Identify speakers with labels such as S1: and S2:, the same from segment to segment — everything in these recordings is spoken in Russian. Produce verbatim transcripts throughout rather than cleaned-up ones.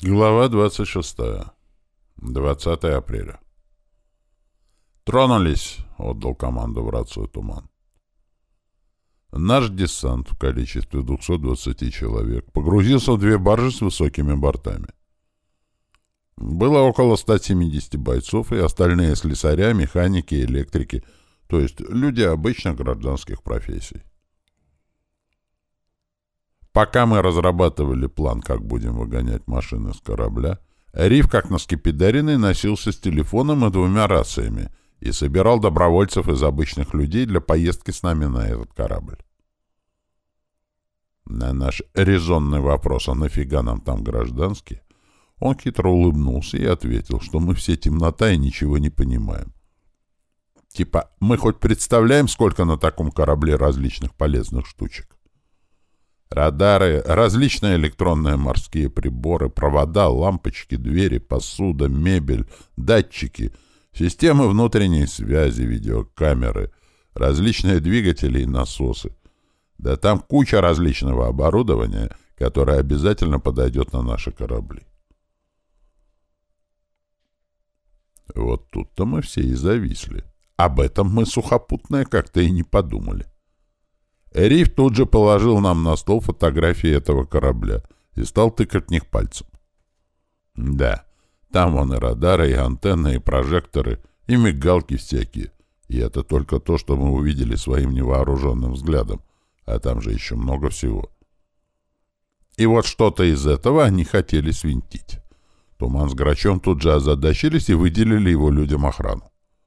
S1: Глава двадцать шестая. двадцатое апреля. «Тронулись!» — отдал команду в рацию Туман. Наш десант в количестве двухсот двадцати человек погрузился в две баржи с высокими бортами. Было около ста семидесяти бойцов, и остальные слесаря, механики, электрики, то есть люди обычных гражданских профессий. Пока мы разрабатывали план, как будем выгонять машины с корабля, Риф, как наскепидаренный, носился с телефоном и двумя рациями и собирал добровольцев из обычных людей для поездки с нами на этот корабль. На наш резонный вопрос, а нафига нам там гражданские, он хитро улыбнулся и ответил, что мы все темнота и ничего не понимаем. Типа, мы хоть представляем, сколько на таком корабле различных полезных штучек? Радары, различные электронные морские приборы, провода, лампочки, двери, посуда, мебель, датчики, системы внутренней связи, видеокамеры, различные двигатели и насосы. Да там куча различного оборудования, которое обязательно подойдет на наши корабли. Вот тут-то мы все и зависли. Об этом мы, сухопутные, как-то и не подумали. Риф тут же положил нам на стол фотографии этого корабля и стал тыкать в них пальцем. Да, там вон и радары, и антенны, и прожекторы, и мигалки всякие. И это только то, что мы увидели своим невооруженным взглядом, а там же еще много всего. И вот что-то из этого они хотели свинтить. Туман с Грачом тут же озадачились и выделили его людям охрану.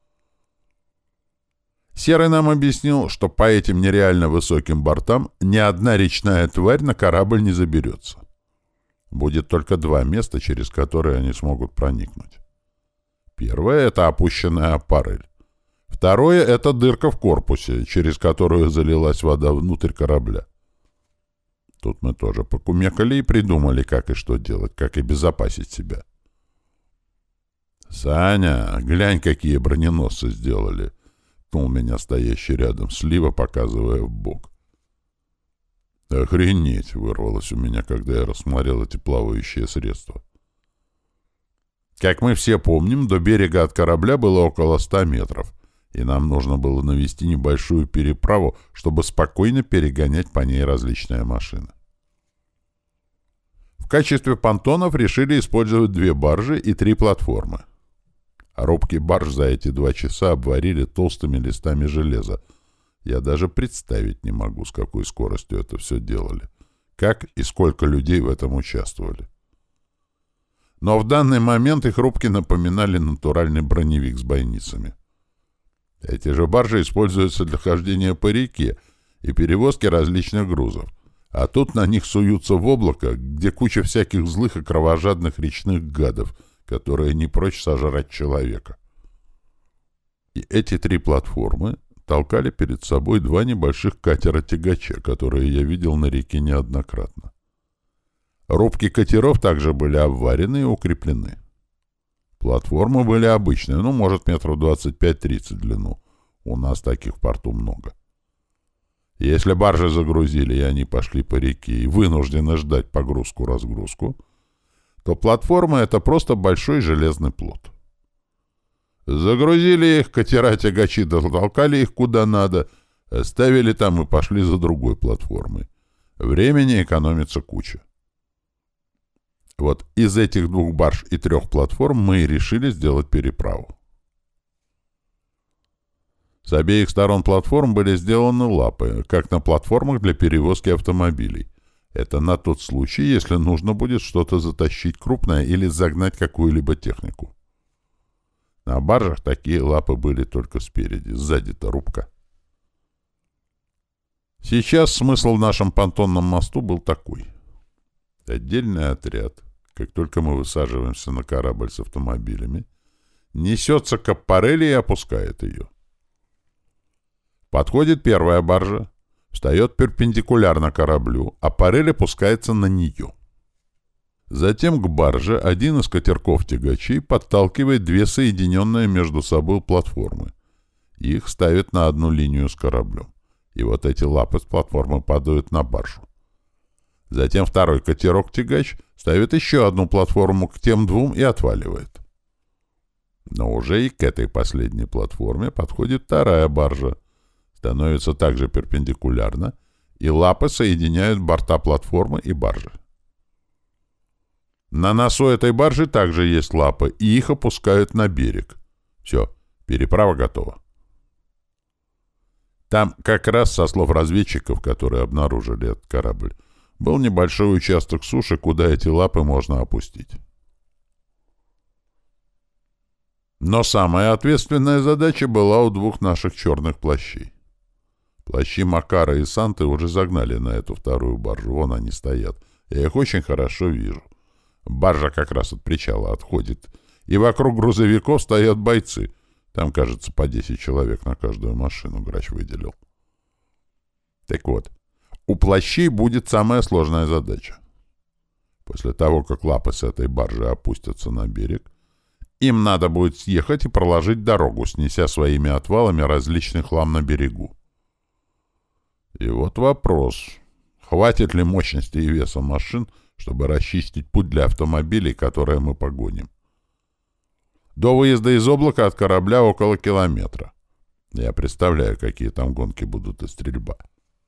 S1: Серый нам объяснил, что по этим нереально высоким бортам ни одна речная тварь на корабль не заберется. Будет только два места, через которые они смогут проникнуть. Первое — это опущенная аппарель. Второе — это дырка в корпусе, через которую залилась вода внутрь корабля. Тут мы тоже покумекали и придумали, как и что делать, как и безопасить себя. «Саня, глянь, какие броненосцы сделали!» — ткнул меня стоящий рядом Слива, показывая в бок. «Охренеть!» — вырвалось у меня, когда я рассмотрел эти плавающие средства. Как мы все помним, до берега от корабля было около ста метров, и нам нужно было навести небольшую переправу, чтобы спокойно перегонять по ней различные машины. В качестве понтонов решили использовать две баржи и три платформы. Рубки барж за эти два часа обварили толстыми листами железа. Я даже представить не могу, с какой скоростью это все делали. Как и сколько людей в этом участвовали. Но в данный момент их рубки напоминали натуральный броневик с бойницами. Эти же баржи используются для хождения по реке и перевозки различных грузов. А тут на них суются в облако, где куча всяких злых и кровожадных речных гадов, которые не прочь сожрать человека. И эти три платформы толкали перед собой два небольших катера-тягача, которые я видел на реке неоднократно. Рубки катеров также были обварены и укреплены. Платформы были обычные, ну, может, метров двадцать пять-тридцать в длину. У нас таких в порту много. Если баржи загрузили, и они пошли по реке и вынуждены ждать погрузку-разгрузку, то платформа — это просто большой железный плот. Загрузили их, катера-тягачи дотолкали их куда надо, оставили там и пошли за другой платформой. Времени экономится куча. Вот из этих двух барж и трех платформ мы и решили сделать переправу. С обеих сторон платформ были сделаны лапы, как на платформах для перевозки автомобилей. Это на тот случай, если нужно будет что-то затащить крупное или загнать какую-либо технику. На баржах такие лапы были только спереди, сзади-то рубка. Сейчас смысл в нашем понтонном мосту был такой. Отдельный отряд, как только мы высаживаемся на корабль с автомобилями, несется к аппарели и опускает ее. Подходит первая баржа, встает перпендикулярно кораблю, а аппарель опускается на нее. Затем к барже один из катерков-тягачей подталкивает две соединенные между собой платформы. Их ставят на одну линию с кораблем. И вот эти лапы с платформы падают на баржу. Затем второй катерок-тягач ставит еще одну платформу к тем двум и отваливает. Но уже и к этой последней платформе подходит вторая баржа, становится также перпендикулярно, и лапы соединяют борта платформы и баржи. На носу этой баржи также есть лапы, и их опускают на берег. Все, переправа готова. Там как раз, со слов разведчиков, которые обнаружили этот корабль, был небольшой участок суши, куда эти лапы можно опустить. Но самая ответственная задача была у двух наших черных плащей. Плащи Макара и Санты уже загнали на эту вторую баржу. Вон они стоят. Я их очень хорошо вижу. Баржа как раз от причала отходит. И вокруг грузовиков стоят бойцы. Там, кажется, по десять человек на каждую машину Грач выделил. Так вот, у плащей будет самая сложная задача. После того, как лапы с этой баржи опустятся на берег, им надо будет съехать и проложить дорогу, снеся своими отвалами различный хлам на берегу. И вот вопрос, хватит ли мощности и веса машин, чтобы расчистить путь для автомобилей, которые мы погоним. До выезда из облака от корабля около километра. Я представляю, какие там гонки будут и стрельба.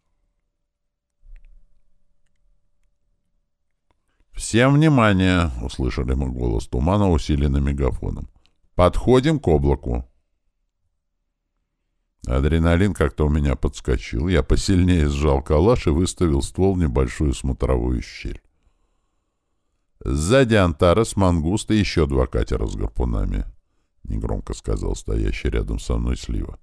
S1: «Всем внимание!» — услышали мы голос тумана, усиленный мегафоном. «Подходим к облаку!» Адреналин как-то у меня подскочил. Я посильнее сжал калаш и выставил ствол в небольшую смотровую щель. Сзади Антарес, Мангуст и еще два катера с гарпунами, — негромко сказал стоящий рядом со мной Слива.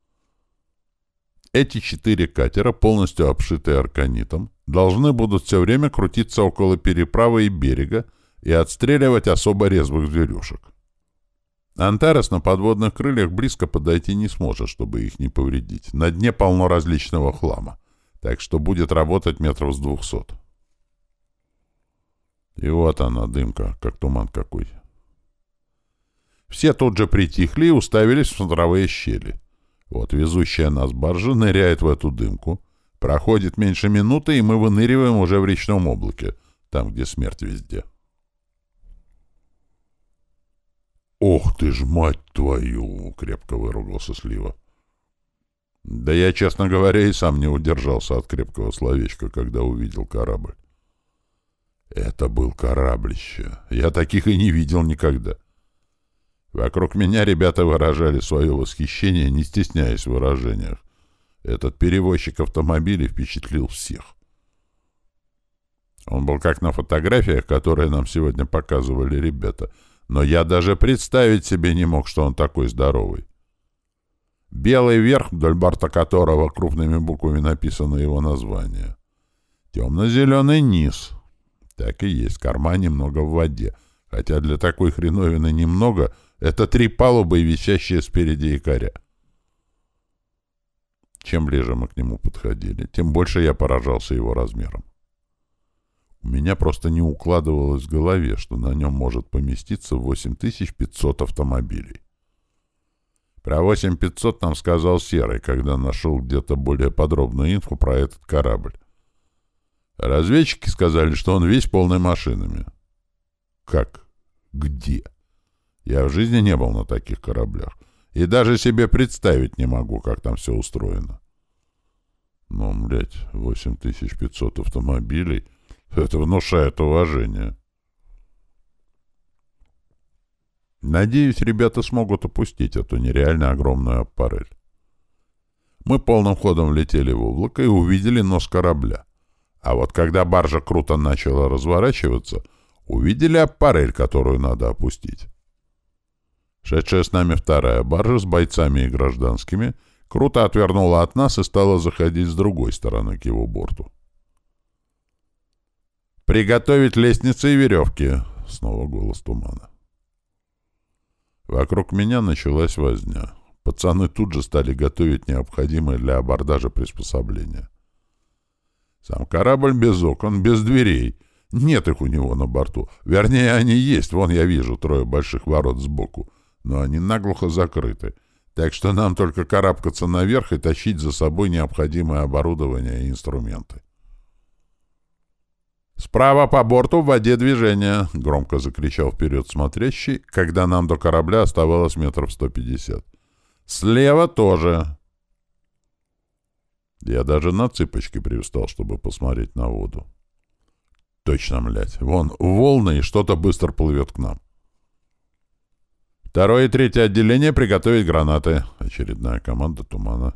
S1: Эти четыре катера, полностью обшитые арканитом, должны будут все время крутиться около переправы и берега и отстреливать особо резвых зверюшек. Антарес на подводных крыльях близко подойти не сможет, чтобы их не повредить. На дне полно различного хлама, так что будет работать метров с двухсот. И вот она, дымка, как туман какой. Все тут же притихли и уставились в смотровые щели. Вот везущая нас баржа ныряет в эту дымку. Проходит меньше минуты, и мы выныриваем уже в речном облаке, там, где смерть везде. «Ох ты ж, мать твою!» — крепко выругался Слива. Да я, честно говоря, и сам не удержался от крепкого словечка, когда увидел корабль. Это был кораблище. Я таких и не видел никогда. Вокруг меня ребята выражали свое восхищение, не стесняясь в выражениях. Этот перевозчик автомобилей впечатлил всех. Он был как на фотографиях, которые нам сегодня показывали ребята, но я даже представить себе не мог, что он такой здоровый. Белый верх, вдоль борта которого крупными буквами написано его название. Темно-зеленый низ. Так и есть, корма немного в воде, хотя для такой хреновины немного — это три палубы и висящие спереди якоря. Чем ближе мы к нему подходили, тем больше я поражался его размером. У меня просто не укладывалось в голове, что на нем может поместиться восемь тысяч пятьсот автомобилей. Про восемь тысяч пятьсот нам сказал Серый, когда нашел где-то более подробную инфу про этот корабль. Разведчики сказали, что он весь полный машинами. Как? Где? Я в жизни не был на таких кораблях. И даже себе представить не могу, как там все устроено. Ну, блядь, восемь тысяч пятьсот автомобилей. Это внушает уважение. Надеюсь, ребята смогут опустить эту нереально огромную аппарель. Мы полным ходом влетели в облако и увидели нос корабля. А вот когда баржа круто начала разворачиваться, увидели аппарель, которую надо опустить. Шедшая с нами вторая баржа с бойцами и гражданскими круто отвернула от нас и стала заходить с другой стороны к его борту. «Приготовить лестницы и веревки!» — снова голос тумана. Вокруг меня началась возня. Пацаны тут же стали готовить необходимые для абордажа приспособления. Сам корабль без окон, без дверей. Нет их у него на борту. Вернее, они есть. Вон я вижу трое больших ворот сбоку. Но они наглухо закрыты. Так что нам только карабкаться наверх и тащить за собой необходимое оборудование и инструменты. «Справа по борту в воде движение!» — громко закричал вперед смотрящий, когда нам до корабля оставалось метров сто пятьдесят. «Слева тоже!» Я даже на цыпочки привстал, чтобы посмотреть на воду. Точно, млядь. Вон волны, и что-то быстро плывет к нам. «Второе и третье отделение приготовить гранаты!» — очередная команда тумана.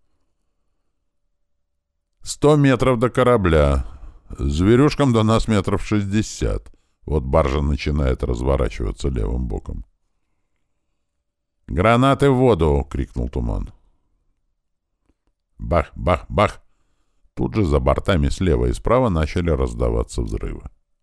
S1: «Сто метров до корабля. Зверюшкам до нас метров шестьдесят. Вот баржа начинает разворачиваться левым боком. «Гранаты в воду!» — крикнул туман. Бах, бах, бах! Тут же за бортами слева и справа начали раздаваться взрывы.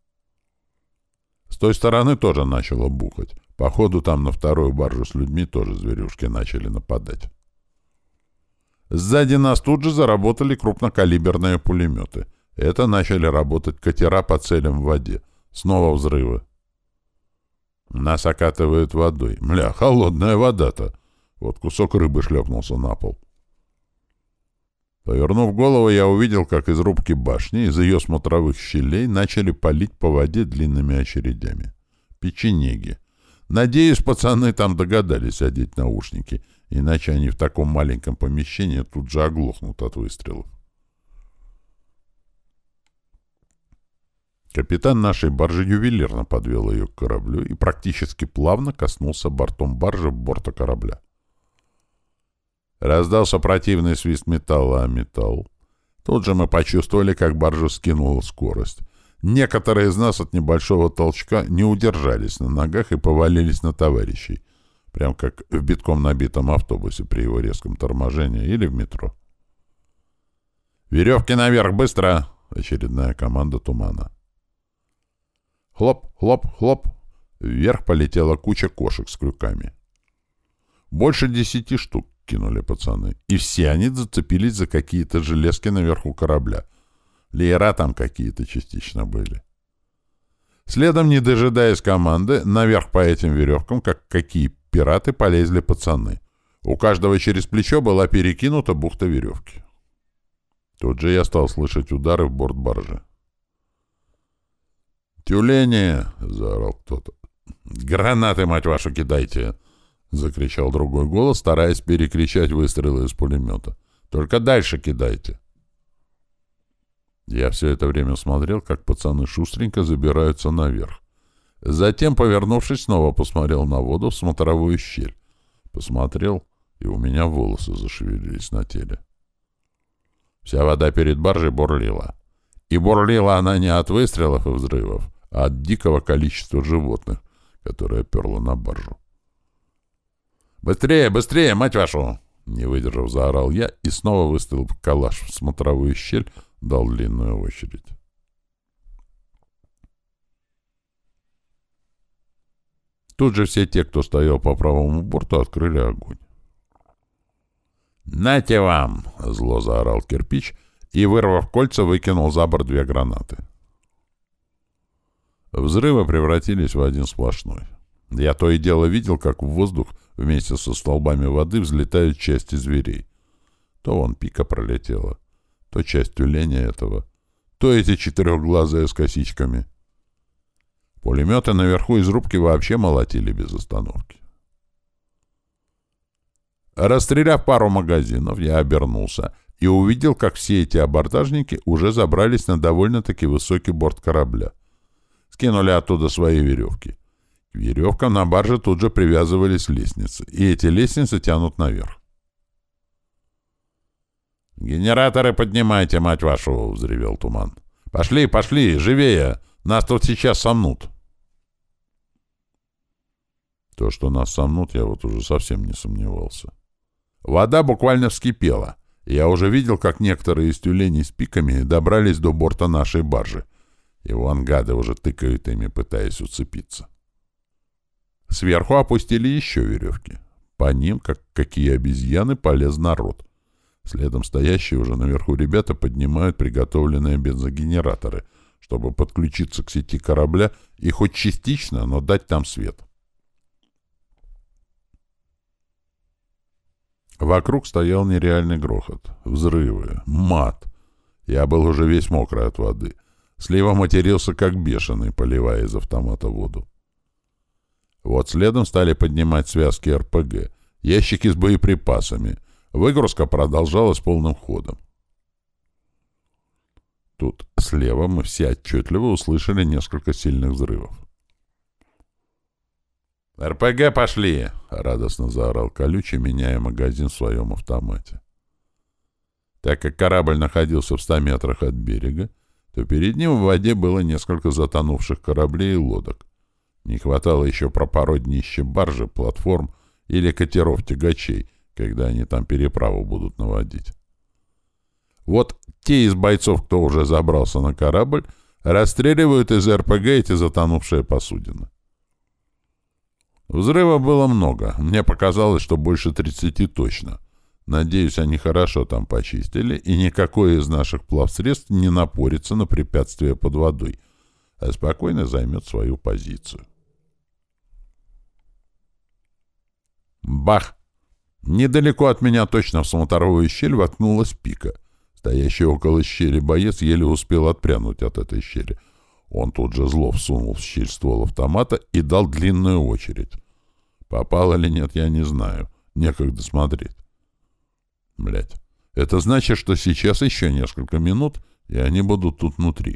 S1: С той стороны тоже начало бухать. Походу, там на вторую баржу с людьми тоже зверюшки начали нападать. Сзади нас тут же заработали крупнокалиберные пулеметы. Это начали работать катера по целям в воде. Снова взрывы. Нас окатывают водой. Мля, холодная вода-то. Вот кусок рыбы шлепнулся на пол. Повернув голову, я увидел, как из рубки башни, из ее смотровых щелей начали палить по воде длинными очередями. Печенеги. Надеюсь, пацаны там догадались одеть наушники, иначе они в таком маленьком помещении тут же оглохнут от выстрелов. Капитан нашей баржи ювелирно подвел ее к кораблю и практически плавно коснулся бортом баржи борта корабля. Раздался противный свист металла о металл. Тут же мы почувствовали, как баржу скинула скорость. Некоторые из нас от небольшого толчка не удержались на ногах и повалились на товарищей, прям как в битком набитом автобусе при его резком торможении или в метро. «Веревки наверх, быстро!» — очередная команда тумана. Хлоп, хлоп, хлоп. Вверх полетела куча кошек с крюками. Больше десяти штук кинули пацаны. И все они зацепились за какие-то железки наверху корабля. Леера там какие-то частично были. Следом, не дожидаясь команды, наверх по этим веревкам, как какие пираты, полезли пацаны. У каждого через плечо была перекинута бухта веревки. Тут же я стал слышать удары в борт баржи. «Тюлени!» — заорал кто-то. «Гранаты, мать вашу, кидайте!» — закричал другой голос, стараясь перекричать выстрелы из пулемета. «Только дальше кидайте!» Я все это время смотрел, как пацаны шустренько забираются наверх. Затем, повернувшись, снова посмотрел на воду в смотровую щель. Посмотрел, и у меня волосы зашевелились на теле. Вся вода перед баржей бурлила. И бурлила она не от выстрелов и взрывов, а от дикого количества животных, которое перло на баржу. «Быстрее, быстрее, мать вашу!» Не выдержав, заорал я и снова выставил калаш в смотровую щель, дал длинную очередь. Тут же все те, кто стоял по правому борту, открыли огонь. «Нате вам!» — зло заорал кирпич и, вырвав кольца, выкинул за борт две гранаты. Взрывы превратились в один сплошной. Я то и дело видел, как в воздух вместе со столбами воды взлетают части зверей. То вон пика пролетела, то часть тюленя этого, то эти четырехглазые с косичками. Пулеметы наверху из рубки вообще молотили без остановки. Расстреляв пару магазинов, я обернулся и увидел, как все эти абордажники уже забрались на довольно-таки высокий борт корабля. Скинули оттуда свои веревки. К веревкам на барже тут же привязывались лестницы, и эти лестницы тянут наверх. «Генераторы поднимайте, мать вашу!» — взревел туман. «Пошли, пошли, живее! Нас тут сейчас сомнут!» То, что нас сомнут, я вот уже совсем не сомневался. Вода буквально вскипела. Я уже видел, как некоторые из тюленей с пиками добрались до борта нашей баржи. И вон гады уже тыкают ими, пытаясь уцепиться. Сверху опустили еще веревки. По ним, как какие обезьяны, полез народ. Следом стоящие уже наверху ребята поднимают приготовленные бензогенераторы, чтобы подключиться к сети корабля и хоть частично, но дать там свет. Вокруг стоял нереальный грохот. Взрывы, мат. Я был уже весь мокрый от воды. Слива матерился как бешеный, поливая из автомата воду. Вот следом стали поднимать связки эр пэ гэ, ящики с боеприпасами. Выгрузка продолжалась полным ходом. Тут слева мы все отчетливо услышали несколько сильных взрывов. «эр пэ гэ пошли!» — радостно заорал Колючий, меняя магазин в своем автомате. Так как корабль находился в ста метрах от берега, то перед ним в воде было несколько затонувших кораблей и лодок. Не хватало еще пропороть днище баржи, платформ или катеров-тягачей, когда они там переправу будут наводить. Вот те из бойцов, кто уже забрался на корабль, расстреливают из эр пэ гэ эти затонувшие посудины. Взрывов было много. Мне показалось, что больше тридцати точно. Надеюсь, они хорошо там почистили, и никакое из наших плавсредств не напорится на препятствие под водой, а спокойно займет свою позицию. Бах! Недалеко от меня точно в смотровую щель воткнулась пика. Стоящий около щели боец еле успел отпрянуть от этой щели. Он тут же зло всунул в щель ствол автомата и дал длинную очередь. Попал или нет, я не знаю. Некогда смотреть. Блять. Это значит, что сейчас еще несколько минут, и они будут тут внутри.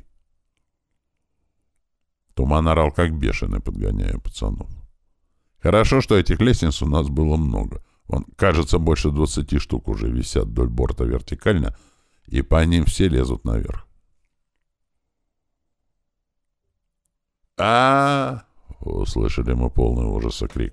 S1: Туман орал как бешеный, подгоняя пацанов. Хорошо, что этих лестниц у нас было много. Вон, кажется, больше двадцати штук уже висят вдоль борта вертикально, и по ним все лезут наверх. а услышали мы полный ужаса крик.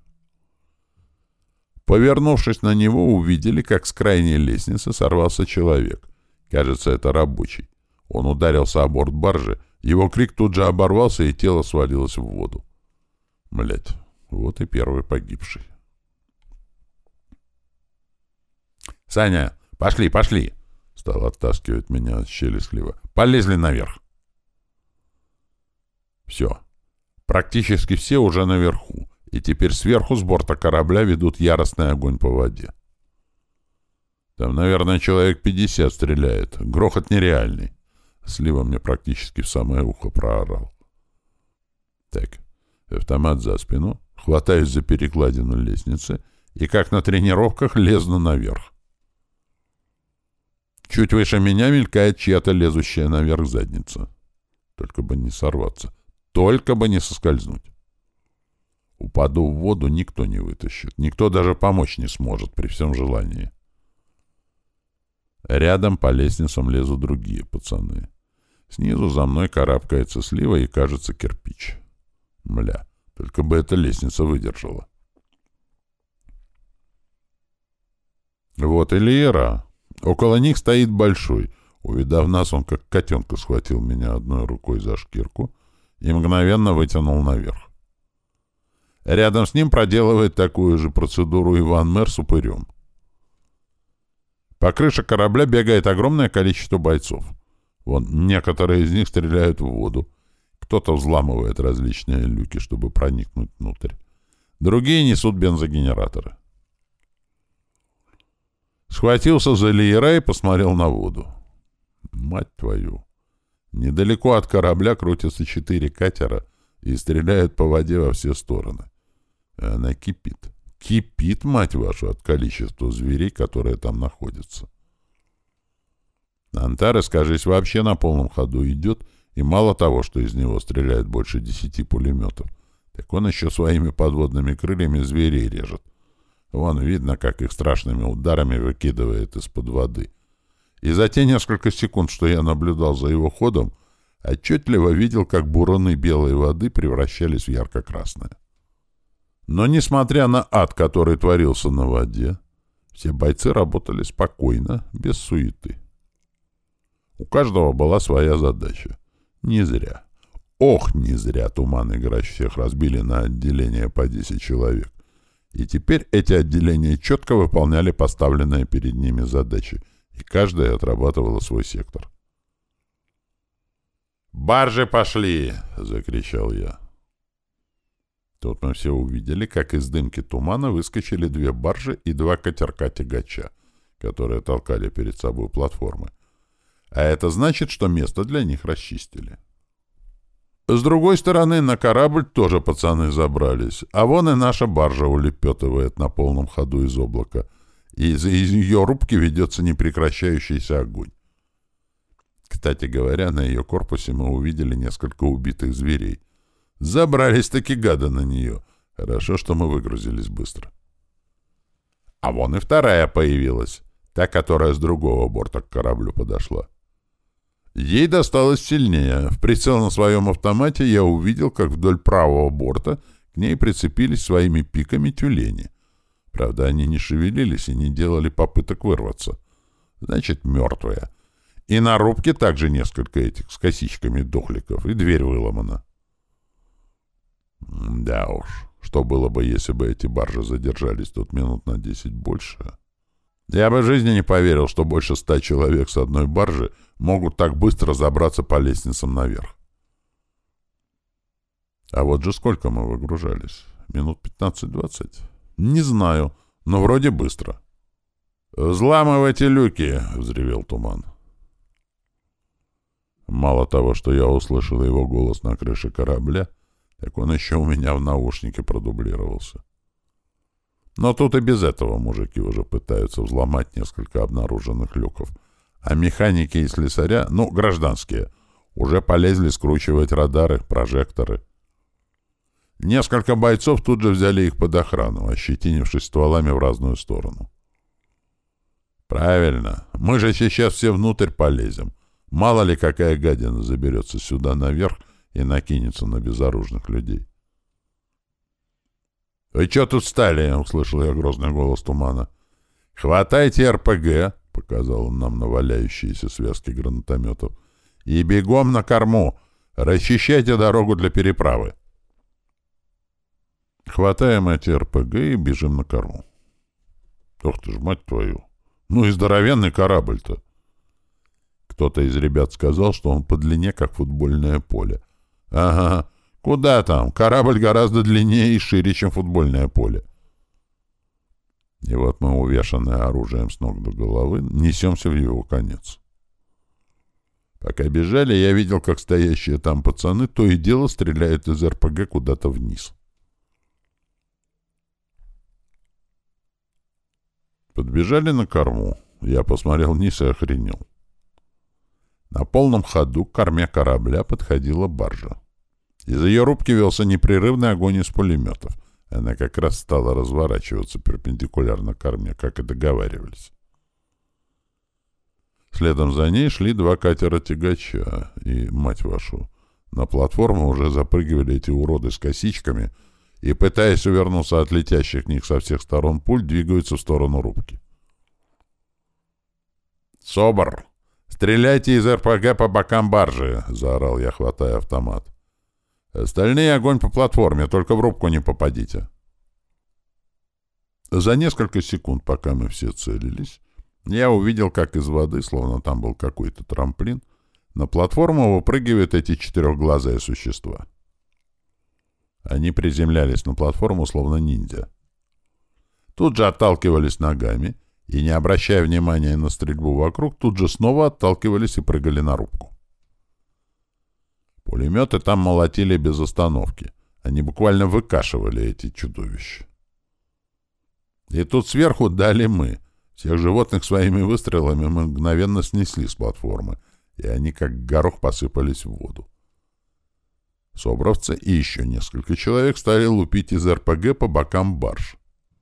S1: Повернувшись на него, увидели, как с крайней лестницы сорвался человек. Кажется, это рабочий. Он ударился о борт баржи, его крик тут же оборвался, и тело свалилось в воду. Блять, вот и первый погибший. «Саня, пошли, пошли!» — стал оттаскивать меня от щели слива. «Полезли наверх!» Все. Практически все уже наверху, и теперь сверху с борта корабля ведут яростный огонь по воде. Там, наверное, человек пятьдесят стреляет. Грохот нереальный. Слива мне практически в самое ухо проорал. Так, автомат за спину, хватаюсь за перекладину лестницы и, как на тренировках, лезну наверх. Чуть выше меня мелькает чья-то лезущая наверх задница. Только бы не сорваться. Только бы не соскользнуть. Упаду в воду, никто не вытащит. Никто даже помочь не сможет при всем желании. Рядом по лестницам лезут другие пацаны. Снизу за мной карабкается слива и, кажется, кирпич. Мля, только бы эта лестница выдержала. Вот и Лиера. Около них стоит большой. Увидав нас, он как котенка схватил меня одной рукой за шкирку и мгновенно вытянул наверх. Рядом с ним проделывает такую же процедуру Иван Мэр с упырем. По крыше корабля бегает огромное количество бойцов. Вон, некоторые из них стреляют в воду. Кто-то взламывает различные люки, чтобы проникнуть внутрь. Другие несут бензогенераторы. Схватился за леера и посмотрел на воду. Мать твою! Недалеко от корабля крутятся четыре катера и стреляют по воде во все стороны. Она кипит. Кипит, мать вашу, от количества зверей, которые там находятся. Антарес, кажись, вообще на полном ходу идет, и мало того, что из него стреляет больше десяти пулеметов, так он еще своими подводными крыльями зверей режет. Вон видно, как их страшными ударами выкидывает из-под воды. И за те несколько секунд, что я наблюдал за его ходом, отчетливо видел, как буроны белой воды превращались в ярко-красное. Но, несмотря на ад, который творился на воде, все бойцы работали спокойно, без суеты. У каждого была своя задача. Не зря. Ох, не зря Туман и Грач всех разбили на отделения по десять человек. И теперь эти отделения четко выполняли поставленные перед ними задачи, и каждая отрабатывала свой сектор. «Баржи пошли!» — закричал я. Тут мы все увидели, как из дымки тумана выскочили две баржи и два катерка-тягача, которые толкали перед собой платформы. А это значит, что место для них расчистили. С другой стороны, на корабль тоже пацаны забрались, а вон и наша баржа улепетывает на полном ходу из облака, и из, из ее рубки ведется непрекращающийся огонь. Кстати говоря, на ее корпусе мы увидели несколько убитых зверей. Забрались-таки гады на нее. Хорошо, что мы выгрузились быстро. А вон и вторая появилась, та, которая с другого борта к кораблю подошла. Ей досталось сильнее. В прицел на своем автомате я увидел, как вдоль правого борта к ней прицепились своими пиками тюлени. Правда, они не шевелились и не делали попыток вырваться. Значит, мертвые. И на рубке также несколько этих с косичками дохликов, и дверь выломана. Да уж, что было бы, если бы эти баржи задержались тут минут на десять больше? Я бы в жизни не поверил, что больше ста человек с одной баржи могут так быстро забраться по лестницам наверх. А вот же сколько мы выгружались? Минут пятнадцать-двадцать? Не знаю, но вроде быстро. «Взламывайте люки!» — взревел Туман. Мало того, что я услышал его голос на крыше корабля, так он еще у меня в наушнике продублировался. Но тут и без этого мужики уже пытаются взломать несколько обнаруженных люков. А механики и слесаря, ну, гражданские, уже полезли скручивать радары, прожекторы. Несколько бойцов тут же взяли их под охрану, ощетинившись стволами в разную сторону. Правильно, мы же сейчас все внутрь полезем. Мало ли какая гадина заберется сюда наверх и накинется на безоружных людей. «Вы чё тут стали?» — услышал я грозный голос Тумана. «Хватайте эр пэ гэ», — показал он нам на валяющиеся связки гранатометов, «и бегом на корму. Расчищайте дорогу для переправы». Хватаем эти эр пэ гэ и бежим на корму. Ох ты ж, мать твою! Ну и здоровенный корабль-то! Кто-то из ребят сказал, что он по длине, как футбольное поле. Ага, куда там? Корабль гораздо длиннее и шире, чем футбольное поле. И вот мы, увешанные оружием с ног до головы, несемся в его конец. Пока бежали, я видел, как стоящие там пацаны то и дело стреляют из эр пэ гэ куда-то вниз. Подбежали на корму. Я посмотрел вниз и охренел. На полном ходу к корме корабля подходила баржа. Из ее рубки велся непрерывный огонь из пулеметов. Она как раз стала разворачиваться перпендикулярно корме, как и договаривались. Следом за ней шли два катера-тягача. И, мать вашу, на платформу уже запрыгивали эти уроды с косичками и, пытаясь увернуться от летящих в них со всех сторон пуль, двигаются в сторону рубки. «Собор! Стреляйте из эр пэ гэ по бокам баржи!» — заорал я, хватая автомат. «Остальные огонь по платформе, только в рубку не попадите». За несколько секунд, пока мы все целились, я увидел, как из воды, словно там был какой-то трамплин, на платформу выпрыгивают эти четырехглазые существа. Они приземлялись на платформу, словно ниндзя. Тут же отталкивались ногами и, не обращая внимания на стрельбу вокруг, тут же снова отталкивались и прыгали на рубку. Пулеметы там молотили без остановки. Они буквально выкашивали эти чудовища. И тут сверху дали мы. Всех животных своими выстрелами мы мгновенно снесли с платформы, и они как горох посыпались в воду. Собровцы и еще несколько человек стали лупить из эр пэ гэ по бокам барж.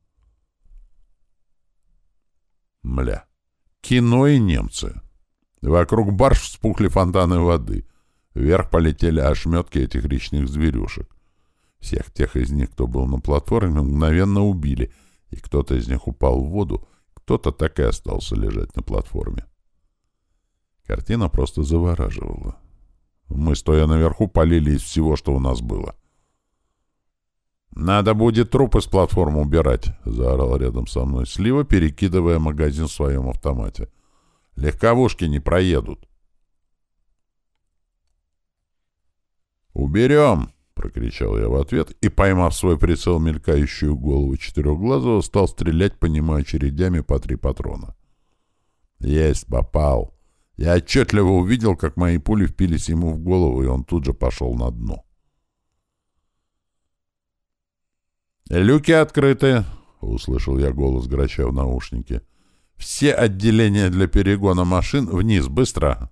S1: Мля. Кино и немцы. Вокруг барж вспухли фонтаны воды. Вверх полетели ошметки этих речных зверюшек. Всех тех из них, кто был на платформе, мгновенно убили, и кто-то из них упал в воду, кто-то так и остался лежать на платформе. Картина просто завораживала. Мы, стоя наверху, полили из всего, что у нас было. «Надо будет трупы с платформы убирать», — заорал рядом со мной Слива, перекидывая магазин в своем автомате. «Легковушки не проедут». «Уберем!» — прокричал я в ответ и, поймав свой прицел мелькающую голову четырехглазого, стал стрелять по нему очередями по три патрона. «Есть, попал! Я отчетливо увидел, как мои пули впились ему в голову, и он тут же пошел на дно. «Люки открыты!» — услышал я голос Грача в наушнике. «Все отделения для перегона машин вниз, быстро!»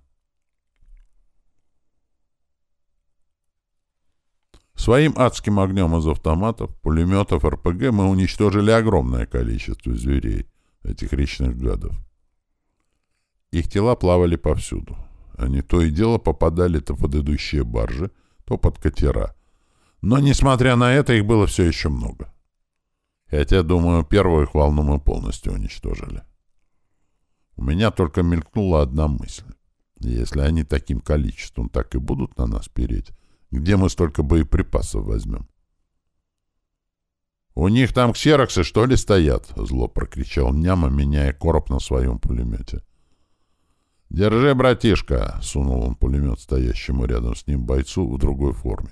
S1: Своим адским огнем из автоматов, пулеметов, эр пэ гэ мы уничтожили огромное количество зверей, этих речных гадов. Их тела плавали повсюду. Они то и дело попадали то под идущие баржи, то под катера. Но, несмотря на это, их было все еще много. Хотя, думаю, первую их волну мы полностью уничтожили. У меня только мелькнула одна мысль. Если они таким количеством так и будут на нас переть, где мы столько боеприпасов возьмем? — У них там ксероксы, что ли, стоят? — зло прокричал Няма, меняя короб на своем пулемете. — Держи, братишка! — сунул он пулемет стоящему рядом с ним бойцу в другой форме.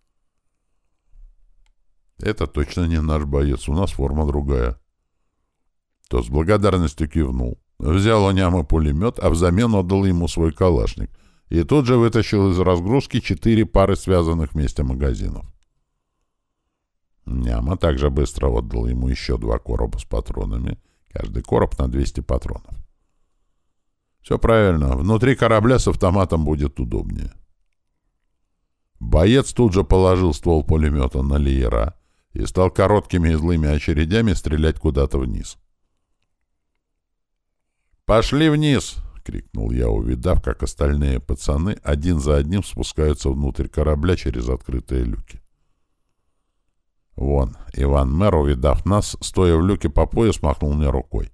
S1: — Это точно не наш боец, у нас форма другая. То с благодарностью кивнул. Взял у Няма пулемет, а взамен отдал ему свой калашник, и тут же вытащил из разгрузки четыре пары связанных вместе магазинов. Няма также быстро отдал ему еще два короба с патронами, каждый короб на двести патронов. Все правильно, внутри корабля с автоматом будет удобнее. Боец тут же положил ствол пулемета на леера и стал короткими и злыми очередями стрелять куда-то вниз. «Пошли вниз!» — крикнул я, увидав, как остальные пацаны один за одним спускаются внутрь корабля через открытые люки. Вон, Иван Мэр, увидав нас, стоя в люке по пояс, махнул мне рукой.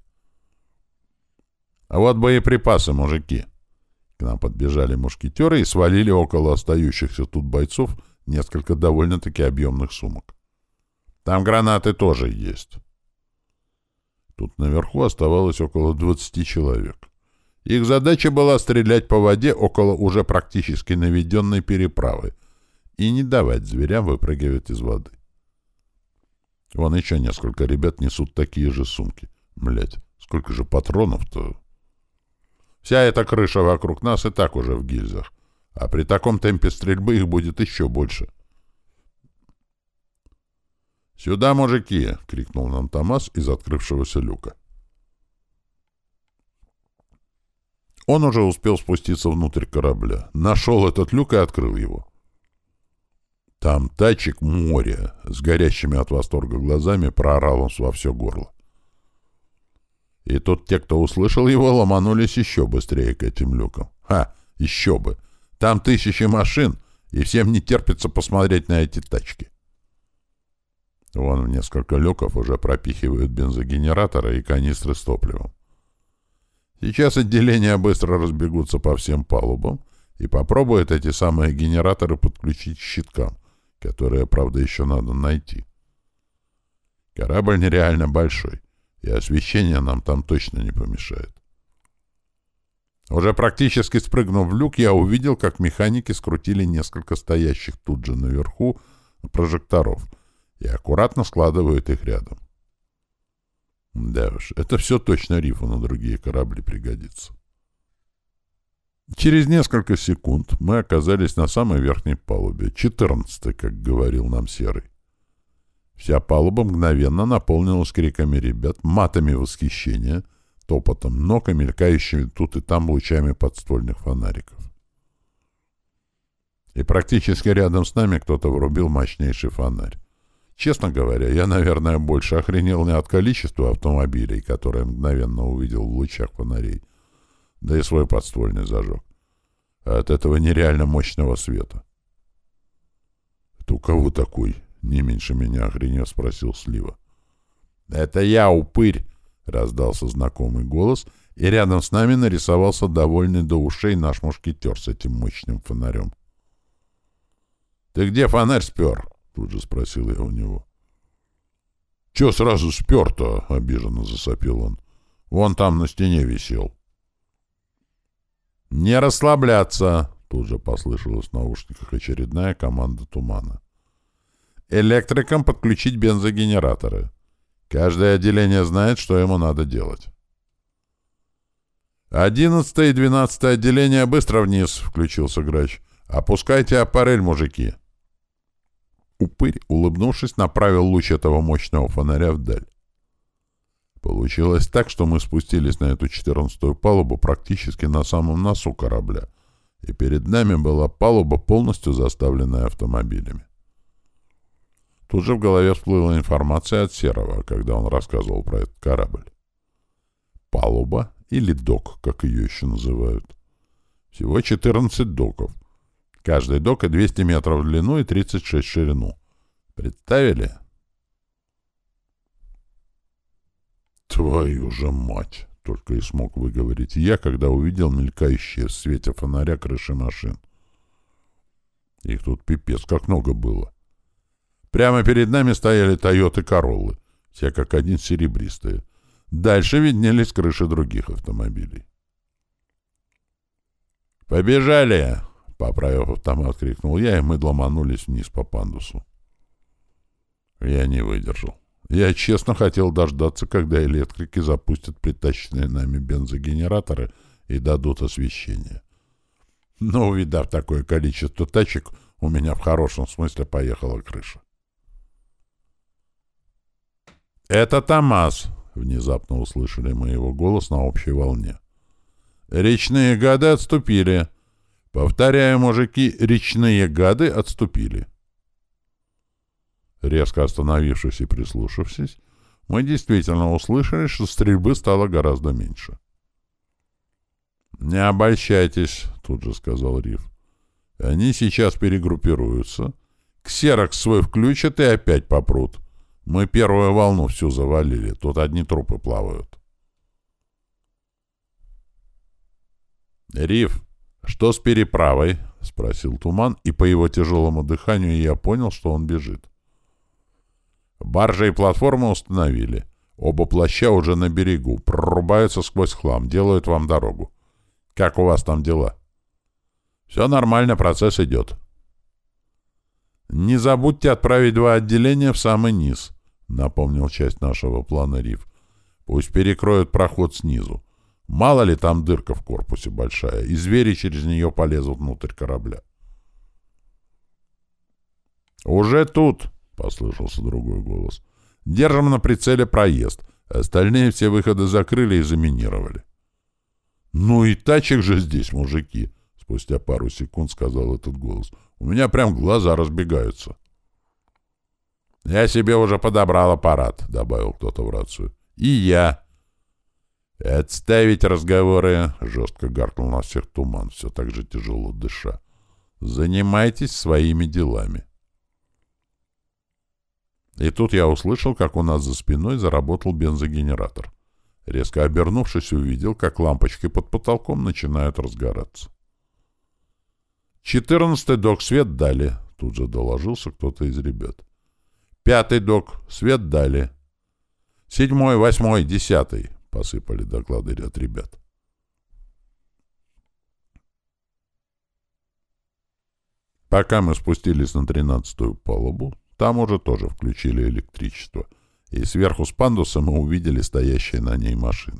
S1: «А вот боеприпасы, мужики!» К нам подбежали мушкетеры и свалили около остающихся тут бойцов несколько довольно-таки объемных сумок. «Там гранаты тоже есть». Тут наверху оставалось около двадцати человек. Их задача была стрелять по воде около уже практически наведенной переправы и не давать зверям выпрыгивать из воды. Вон еще несколько ребят несут такие же сумки. Блять, сколько же патронов-то? Вся эта крыша вокруг нас и так уже в гильзах, а при таком темпе стрельбы их будет еще больше. «Сюда, мужики!» — крикнул нам Томас из открывшегося люка. Он уже успел спуститься внутрь корабля, нашел этот люк и открыл его. Там тачек море, с горящими от восторга глазами проорал он во все горло. И тут те, кто услышал его, ломанулись еще быстрее к этим люкам. Ха, еще бы! Там тысячи машин, и всем не терпится посмотреть на эти тачки. Вон в несколько люков уже пропихивают бензогенераторы и канистры с топливом. Сейчас отделения быстро разбегутся по всем палубам и попробуют эти самые генераторы подключить к щиткам, которые, правда, еще надо найти. Корабль нереально большой, и освещение нам там точно не помешает. Уже практически спрыгнув в люк, я увидел, как механики скрутили несколько стоящих тут же наверху прожекторов и аккуратно складывают их рядом. Да уж, это все точно рифу на другие корабли пригодится. Через несколько секунд мы оказались на самой верхней палубе, четырнадцатой, как говорил нам Серый. Вся палуба мгновенно наполнилась криками ребят, матами восхищения, топотом ног и мелькающими тут и там лучами подствольных фонариков. И практически рядом с нами кто-то врубил мощнейший фонарь. Честно говоря, я, наверное, больше охренел не от количества автомобилей, которые мгновенно увидел в лучах фонарей, да и свой подствольный зажег, а от этого нереально мощного света. — Это у кого такой? — не меньше меня охренев спросил Слива. — Это я, упырь! — раздался знакомый голос, и рядом с нами нарисовался довольный до ушей наш мушкетер с этим мощным фонарем. — Ты где фонарь спер? — тут же спросил я у него. — Че сразу спер-то? — обиженно засопил он. — Вон там на стене висел. — Не расслабляться! — тут же послышалась в наушниках очередная команда Тумана. — Электрикам подключить бензогенераторы. Каждое отделение знает, что ему надо делать. «Одиннадцатое и двенадцатое отделение быстро вниз!» — включился грач. «Опускайте аппарель, мужики!» Упырь, улыбнувшись, направил луч этого мощного фонаря вдаль. Получилось так, что мы спустились на эту четырнадцатую палубу практически на самом носу корабля, и перед нами была палуба, полностью заставленная автомобилями. Тут же в голове всплыла информация от Серого, когда он рассказывал про этот корабль. Палуба, или док, как ее еще называют. Всего четырнадцать доков. Каждый док и двести метров в длину и тридцать шесть в ширину. Представили? «Твою же мать!» — только и смог выговорить я, когда увидел мелькающие в свете фонаря крыши машин. Их тут пипец как много было. Прямо перед нами стояли «Тойоты» Короллы, все как один серебристые. Дальше виднелись крыши других автомобилей. «Побежали!» — поправив автомат, крикнул я, и мы ломанулись вниз по пандусу. Я не выдержал. Я честно хотел дождаться, когда электрики запустят притащенные нами бензогенераторы и дадут освещение. Но, увидав такое количество тачек, у меня в хорошем смысле поехала крыша. «Это ТАМАЗ!» — внезапно услышали мы его голос на общей волне. «Речные гады отступили. Повторяю, мужики, речные гады отступили». Резко остановившись и прислушавшись, мы действительно услышали, что стрельбы стало гораздо меньше. «Не обольщайтесь», — тут же сказал Риф. «Они сейчас перегруппируются. Ксерокс свой включат и опять попрут. Мы первую волну всю завалили, тут одни трупы плавают». «Риф, что с переправой?» — спросил Туман, и по его тяжелому дыханию я понял, что он бежит. «Баржи и платформы установили. Оба плаща уже на берегу, прорубаются сквозь хлам, делают вам дорогу. Как у вас там дела?» «Все нормально, процесс идет». «Не забудьте отправить два отделения в самый низ», — напомнил часть нашего плана Риф. «Пусть перекроют проход снизу. Мало ли там дырка в корпусе большая, и звери через нее полезут внутрь корабля». «Уже тут!» — послышался другой голос. «Держим на прицеле проезд. Остальные все выходы закрыли и заминировали». «Ну и тачек же здесь, мужики!» — спустя пару секунд сказал этот голос. «У меня прям глаза разбегаются». «Я себе уже подобрал аппарат», — добавил кто-то в рацию. «И я». «Отставить разговоры!» — жестко гаркнул на всех Туман, все так же тяжело дыша. «Занимайтесь своими делами». И тут я услышал, как у нас за спиной заработал бензогенератор. Резко обернувшись, увидел, как лампочки под потолком начинают разгораться. «Четырнадцатый док, свет дали!» — тут же доложился кто-то из ребят. «Пятый док, свет дали!» «Седьмой, восьмой, десятый!» — посыпали доклады от ребят. Пока мы спустились на тринадцатую палубу, там уже тоже включили электричество, и сверху с пандуса мы увидели стоящие на ней машины.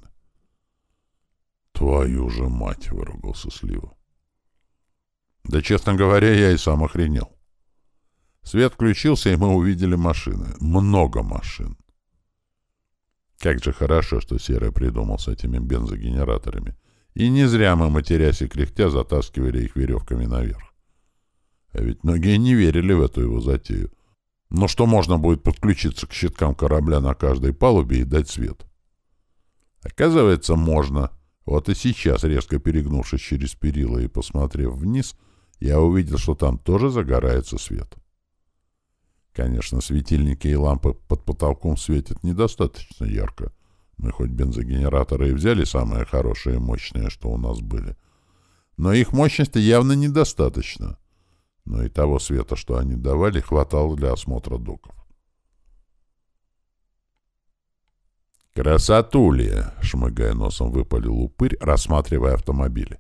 S1: «Твою же мать!» — выругался Слива. Да, честно говоря, я и сам охренел. Свет включился, и мы увидели машины. Много машин. Как же хорошо, что Серый придумал с этими бензогенераторами. И не зря мы, матерясь и кряхтя, затаскивали их веревками наверх. А ведь многие не верили в эту его затею. Но что можно будет подключиться к щиткам корабля на каждой палубе и дать свет? Оказывается, можно. Вот и сейчас, резко перегнувшись через перила и посмотрев вниз, я увидел, что там тоже загорается свет. Конечно, светильники и лампы под потолком светят недостаточно ярко. Мы хоть бензогенераторы и взяли самые хорошие и мощные, что у нас были. Но их мощности явно недостаточно. Но и того света, что они давали, хватало для осмотра доков. «Красотулья!» — шмыгая носом, выпалил упырь, рассматривая автомобили.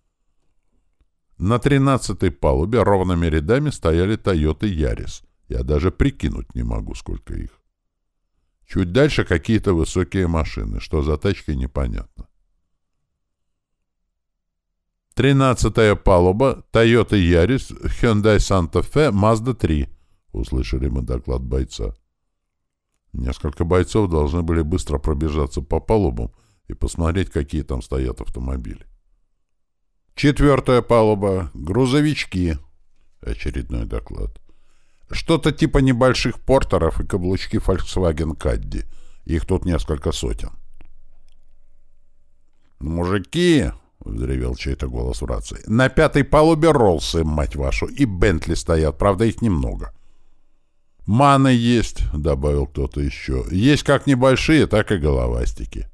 S1: На тринадцатой палубе ровными рядами стояли «Тойоты Ярис». Я даже прикинуть не могу, сколько их. Чуть дальше какие-то высокие машины. Что за тачки, непонятно. Тринадцатая палуба, Toyota Yaris, Hyundai Santa Fe, Mazda три. Услышали мы доклад бойца. Несколько бойцов должны были быстро пробежаться по палубам и посмотреть, какие там стоят автомобили. Четвертая палуба, грузовички. Очередной доклад. Что-то типа небольших портеров и каблучки Volkswagen Caddy. Их тут несколько сотен. «Мужики!» — взревел чей-то голос в рации. «На пятой палубе Роллсы, мать вашу, и Бентли стоят, правда, их немного». «Маны есть», — добавил кто-то еще. «Есть как небольшие, так и головастики».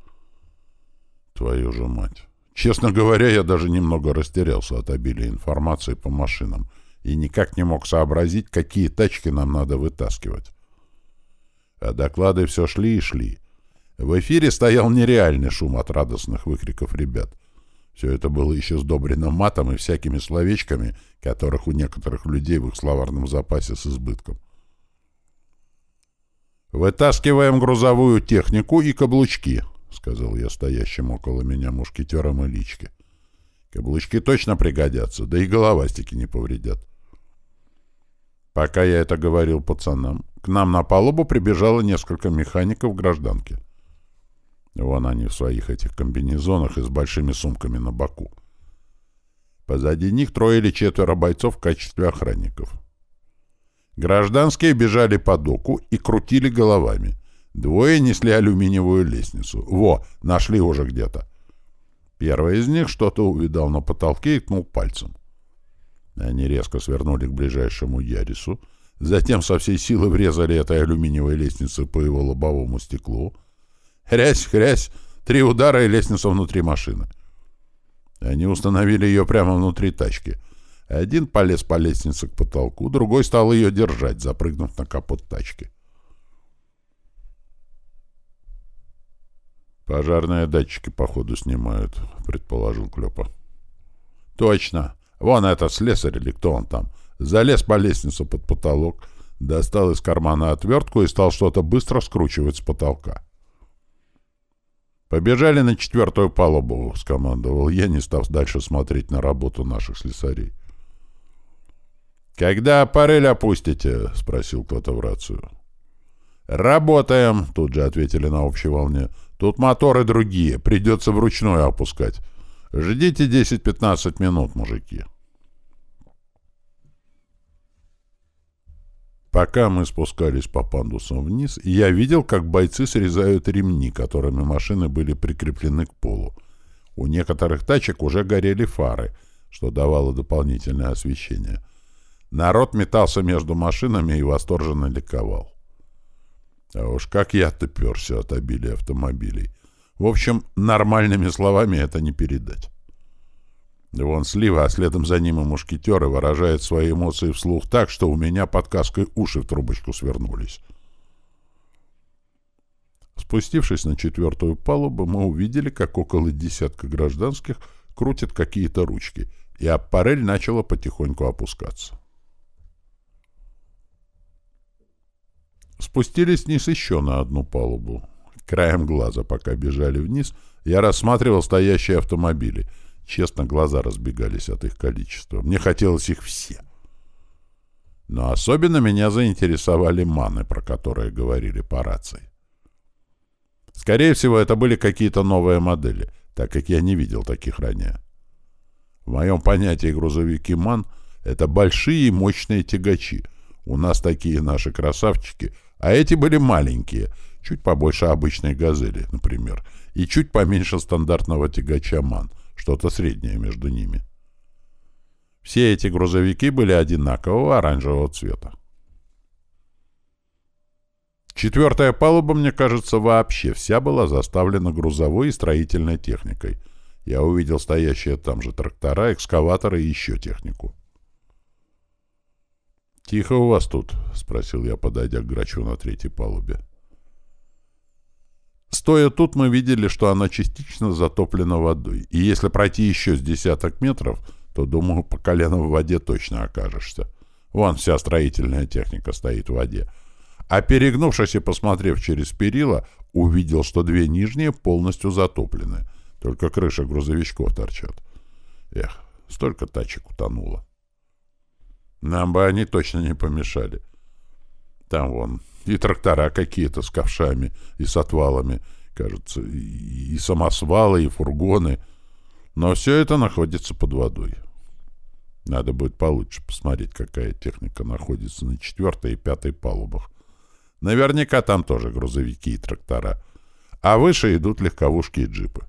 S1: Твою же мать. Честно говоря, я даже немного растерялся от обилия информации по машинам и никак не мог сообразить, какие тачки нам надо вытаскивать. А доклады все шли и шли. В эфире стоял нереальный шум от радостных выкриков ребят. Все это было еще сдобрено матом и всякими словечками, которых у некоторых людей в их словарном запасе с избытком. «Вытаскиваем грузовую технику и каблучки», — сказал я стоящим около меня мушкетерам и личке. «Каблучки точно пригодятся, да и головастики не повредят». Пока я это говорил пацанам, к нам на палубу прибежало несколько механиков в гражданке. Вон они в своих этих комбинезонах и с большими сумками на боку. Позади них трое или четверо бойцов в качестве охранников. Гражданские бежали по доку и крутили головами. Двое несли алюминиевую лестницу. Во, нашли уже где-то. Первый из них что-то увидал на потолке и ткнул пальцем. Они резко свернули к ближайшему Ярису, затем со всей силы врезали этой алюминиевой лестницей по его лобовому стеклу. Хрясь, хрясь, три удара и лестница внутри машины. Они установили ее прямо внутри тачки. Один полез по лестнице к потолку, другой стал ее держать, запрыгнув на капот тачки. «Пожарные датчики, походу, снимают», — предположил Клёпа. «Точно! Вон этот слесарь или кто он там. Залез по лестнице под потолок, достал из кармана отвертку и стал что-то быстро скручивать с потолка». «Побежали на четвертую палубу», — скомандовал я, не став дальше смотреть на работу наших слесарей. «Когда аппарель опустите?» — спросил кто-то в рацию. «Работаем», — тут же ответили на общей волне. «Тут моторы другие, придется вручную опускать. Ждите десять-пятнадцать минут, мужики». Пока мы спускались по пандусам вниз, я видел, как бойцы срезают ремни, которыми машины были прикреплены к полу. У некоторых тачек уже горели фары, что давало дополнительное освещение. Народ метался между машинами и восторженно ликовал. А уж как я-то перся от обилия автомобилей. В общем, нормальными словами это не передать. Вон Слива, а следом за ним и мушкетеры выражают свои эмоции вслух так, что у меня под каской уши в трубочку свернулись. Спустившись на четвертую палубу, мы увидели, как около десятка гражданских крутят какие-то ручки, и аппарель начала потихоньку опускаться. Спустились вниз еще на одну палубу. Краем глаза, пока бежали вниз, я рассматривал стоящие автомобили. Честно, глаза разбегались от их количества. Мне хотелось их все. Но особенно меня заинтересовали маны, про которые говорили по рации. Скорее всего, это были какие-то новые модели, так как я не видел таких ранее. В моем понятии грузовики МАН — это большие и мощные тягачи. У нас такие наши красавчики, а эти были маленькие, чуть побольше обычной «Газели», например, и чуть поменьше стандартного тягача МАН, что-то среднее между ними. Все эти грузовики были одинакового оранжевого цвета. Четвертая палуба, мне кажется, вообще вся была заставлена грузовой и строительной техникой. Я увидел стоящие там же трактора, экскаваторы и еще технику. «Тихо у вас тут?» — спросил я, подойдя к грачу на третьей палубе. Стоя тут, мы видели, что она частично затоплена водой, и если пройти еще с десяток метров, то, думаю, по колено в воде точно окажешься. Вон вся строительная техника стоит в воде. А перегнувшись и посмотрев через перила, увидел, что две нижние полностью затоплены, только крыши грузовичков торчат. Эх, столько тачек утонуло. Нам бы они точно не помешали. Там вон и трактора какие-то с ковшами и с отвалами, кажется, и, и самосвалы, и фургоны. Но все это находится под водой. Надо будет получше посмотреть, какая техника находится на четвертой и пятой палубах. Наверняка там тоже грузовики и трактора. А выше идут легковушки и джипы.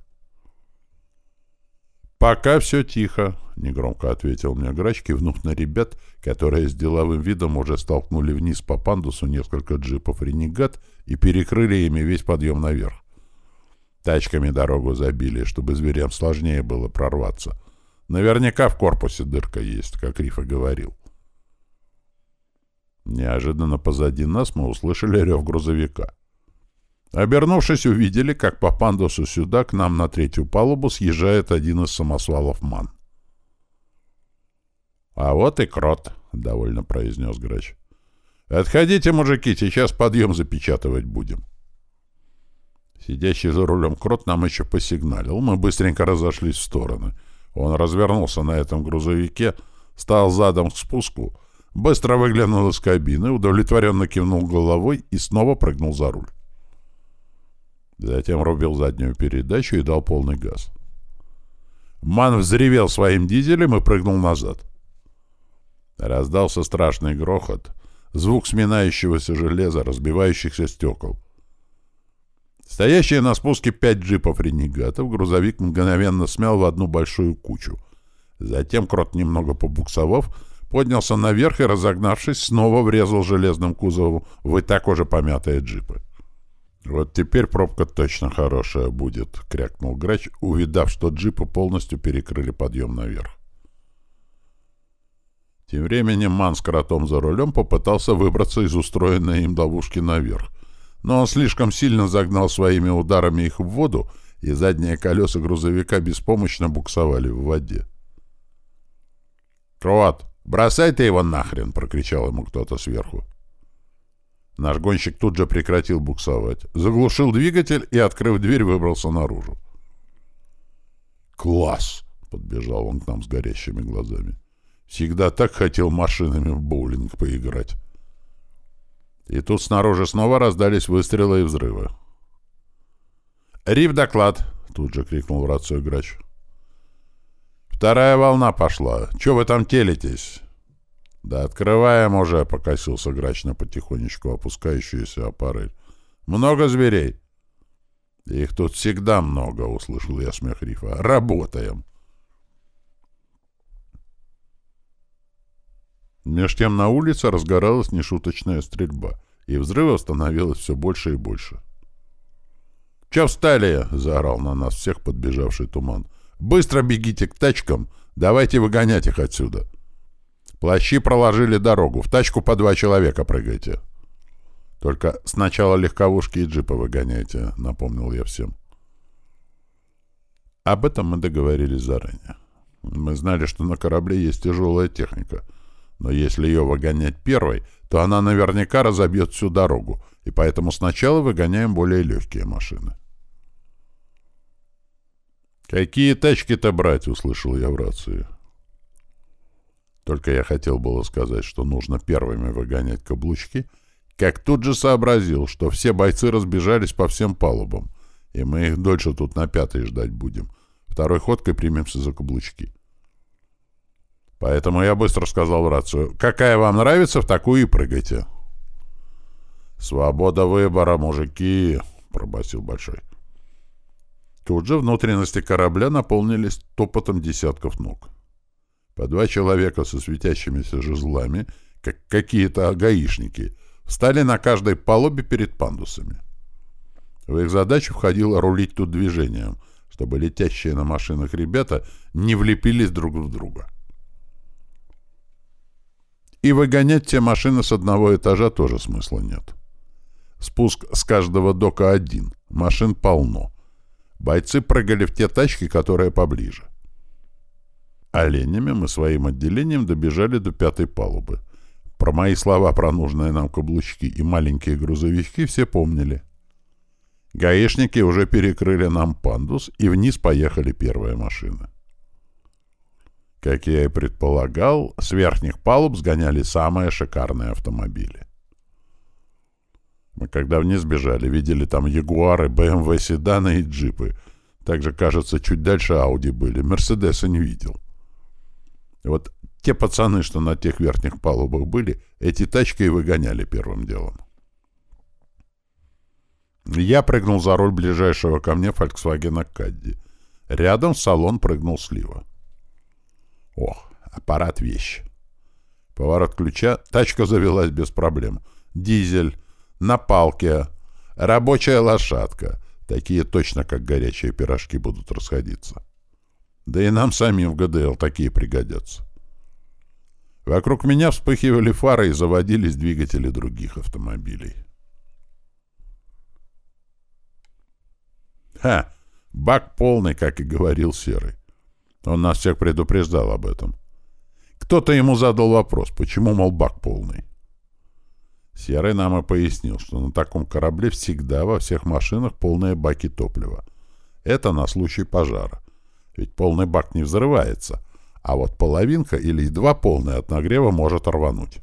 S1: «Пока все тихо», — негромко ответил мне грач, кивнув на ребят, которые с деловым видом уже столкнули вниз по пандусу несколько джипов «Ренегат» и перекрыли ими весь подъем наверх. Тачками дорогу забили, чтобы зверям сложнее было прорваться. Наверняка в корпусе дырка есть, как Рифа говорил. Неожиданно позади нас мы услышали рев грузовика. Обернувшись, увидели, как по пандусу сюда к нам на третью палубу съезжает один из самосвалов МАН. «А вот и крот», — довольно произнес грач. «Отходите, мужики, сейчас подъем запечатывать будем». Сидящий за рулем крот нам еще посигналил. Мы быстренько разошлись в стороны. Он развернулся на этом грузовике, стал задом к спуску, быстро выглянул из кабины, удовлетворенно кивнул головой и снова прыгнул за руль. Затем рубил заднюю передачу и дал полный газ. МАН взревел своим дизелем и прыгнул назад. Раздался страшный грохот, звук сминающегося железа, разбивающихся стекол. Стоящие на спуске пять джипов «Ренегатов» грузовик мгновенно смял в одну большую кучу. Затем крот, немного побуксовав, поднялся наверх и, разогнавшись, снова врезал железным кузовом в и так уже помятые джипы. «Вот теперь пробка точно хорошая будет», — крякнул грач, увидав, что джипы полностью перекрыли подъем наверх. Тем временем МАН с кротом за рулем попытался выбраться из устроенной им ловушки наверх, но он слишком сильно загнал своими ударами их в воду, и задние колеса грузовика беспомощно буксовали в воде. «Крот, бросай ты его нахрен!» — прокричал ему кто-то сверху. Наш гонщик тут же прекратил буксовать, заглушил двигатель и, открыв дверь, выбрался наружу. «Класс!» — подбежал он к нам с горящими глазами. «Всегда так хотел машинами в боулинг поиграть». И тут снаружи снова раздались выстрелы и взрывы. «Риф, доклад!» — тут же крикнул в рацию грач. «Вторая волна пошла. Чё вы там телитесь?» «Да открываем уже», — покосился грач на потихонечку опускающуюся аппарель. «Много зверей?» «Их тут всегда много», — услышал я смех Рифа. «Работаем!» Меж тем на улице разгоралась нешуточная стрельба, и взрывов становилось все больше и больше. «Чё встали?» — заорал на нас всех подбежавший Туман. «Быстро бегите к тачкам! Давайте выгонять их отсюда!» «Плащи проложили дорогу. В тачку по два человека прыгайте». «Только сначала легковушки и джипы выгоняйте», — напомнил я всем. Об этом мы договорились заранее. Мы знали, что на корабле есть тяжелая техника, но если ее выгонять первой, то она наверняка разобьет всю дорогу, и поэтому сначала выгоняем более легкие машины. «Какие тачки-то брать?» — услышал я в рации. Только я хотел было сказать, что нужно первыми выгонять каблучки, как тут же сообразил, что все бойцы разбежались по всем палубам, и мы их дольше тут на пятой ждать будем. Второй ходкой примемся за каблучки. Поэтому я быстро сказал в рацию: «Какая вам нравится, в такую и прыгайте». «Свобода выбора, мужики!» — пробасил Большой. Тут же внутренности корабля наполнились топотом десятков ног. По два человека со светящимися жезлами, как какие-то гаишники, встали на каждой палубе перед пандусами. В их задачу входило рулить тут движением, чтобы летящие на машинах ребята не влепились друг в друга. И выгонять те машины с одного этажа тоже смысла нет. Спуск с каждого дока один, машин полно. Бойцы прыгали в те тачки, которые поближе. Оленями мы своим отделением добежали до пятой палубы. Про мои слова про нужные нам каблучки и маленькие грузовички все помнили. Гаишники уже перекрыли нам пандус, и вниз поехали первые машины. Как я и предполагал, с верхних палуб сгоняли самые шикарные автомобили. Мы когда вниз бежали, видели там Ягуары, бэ эм вэ седаны и джипы. Также, кажется, чуть дальше Ауди были. Мерседеса не видел. И вот те пацаны, что на тех верхних палубах были, эти тачки и выгоняли первым делом. Я прыгнул за руль ближайшего ко мне Volkswagen Caddy. Рядом в салон прыгнул Слива. Ох, аппарат вещь. Поворот ключа, тачка завелась без проблем. Дизель, на палке, рабочая лошадка. Такие точно как горячие пирожки будут расходиться. Да и нам самим в гэ дэ эл такие пригодятся. Вокруг меня вспыхивали фары и заводились двигатели других автомобилей. Ха! Бак полный, как и говорил Серый. Он нас всех предупреждал об этом. Кто-то ему задал вопрос, почему, мол, бак полный. Серый нам и пояснил, что на таком корабле всегда во всех машинах полные баки топлива. Это на случай пожара. Ведь полный бак не взрывается, а вот половинка или едва полная от нагрева может рвануть.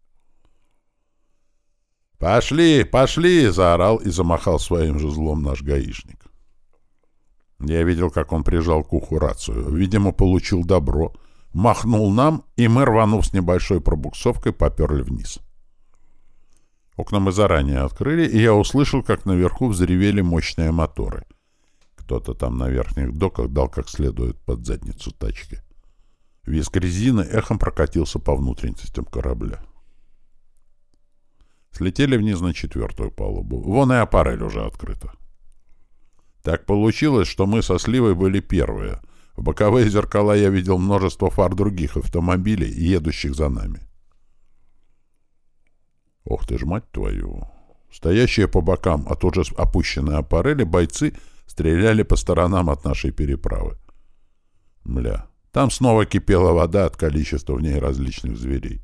S1: «Пошли, пошли!» — заорал и замахал своим жезлом наш гаишник. Я видел, как он прижал к уху рацию. Видимо, получил добро. Махнул нам, и мы, рванув с небольшой пробуксовкой, поперли вниз. Окна мы заранее открыли, и я услышал, как наверху взревели мощные моторы. Кто-то там на верхних доках дал как следует под задницу тачки. Визг резины эхом прокатился по внутренностям корабля. Слетели вниз на четвертую палубу. Вон и аппарель уже открыта. Так получилось, что мы со Сливой были первые. В боковые зеркала я видел множество фар других автомобилей, едущих за нами. Ох ты ж, мать твою! Стоящие по бокам от уже опущенной аппарели бойцы стреляли по сторонам от нашей переправы. Мля, там снова кипела вода от количества в ней различных зверей.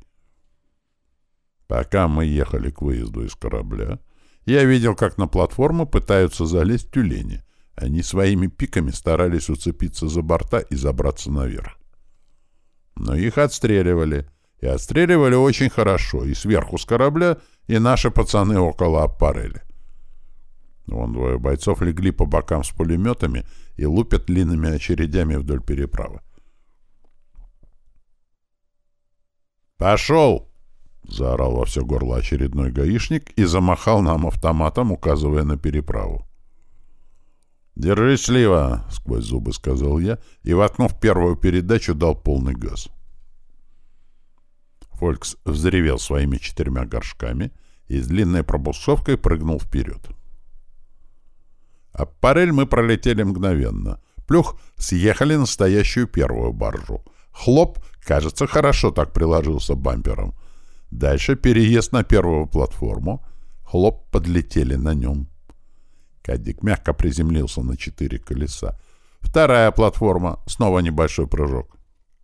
S1: Пока мы ехали к выезду из корабля, я видел, как на платформу пытаются залезть тюлени. Они своими пиками старались уцепиться за борта и забраться наверх. Но их отстреливали. И отстреливали очень хорошо. И сверху с корабля, и наши пацаны около аппарели. Вон двое бойцов легли по бокам с пулеметами и лупят длинными очередями вдоль переправы. «Пошел!» — заорал во все горло очередной гаишник и замахал нам автоматом, указывая на переправу. «Держись, Слива!» — сквозь зубы сказал я и, воткнув первую передачу, дал полный газ. Фолькс взревел своими четырьмя горшками и с длинной пробуксовкой прыгнул вперед. Аппарель мы пролетели мгновенно. Плюх, съехали на стоящую первую баржу. Хлоп, кажется, хорошо так приложился бампером. Дальше переезд на первую платформу. Хлоп, подлетели на нем. Кадик мягко приземлился на четыре колеса. Вторая платформа. Снова небольшой прыжок.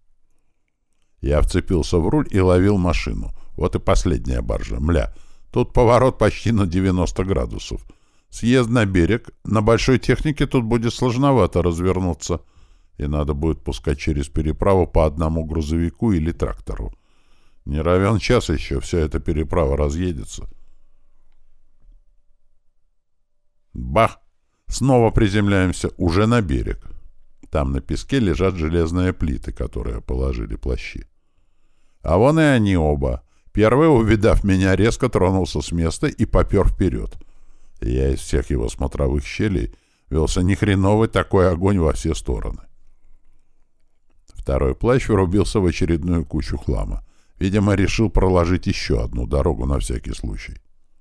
S1: Я вцепился в руль и ловил машину. Вот и последняя баржа. Мля, тут поворот почти на девяносто градусов. Съезд на берег. На большой технике тут будет сложновато развернуться. И надо будет пускать через переправу по одному грузовику или трактору. Не равен час еще вся эта переправа разъедется. Бах! Снова приземляемся уже на берег. Там на песке лежат железные плиты, которые положили плащи. А вон и они оба. Первый, увидав меня, резко тронулся с места и попер вперед. Я из всех его смотровых щелей велся нехреновый такой огонь во все стороны. Второй плащ врубился в очередную кучу хлама. Видимо, решил проложить еще одну дорогу на всякий случай.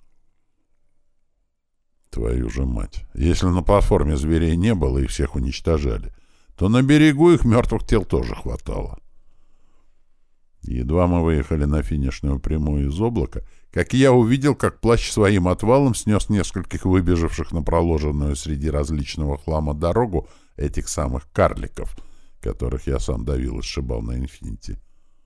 S1: Твою же мать! Если на платформе зверей не было и всех уничтожали, то на берегу их мертвых тел тоже хватало. Едва мы выехали на финишную прямую из облака, как я увидел, как плащ своим отвалом снес нескольких выбежавших на проложенную среди различного хлама дорогу этих самых карликов, которых я сам давил и сшибал на инфинити.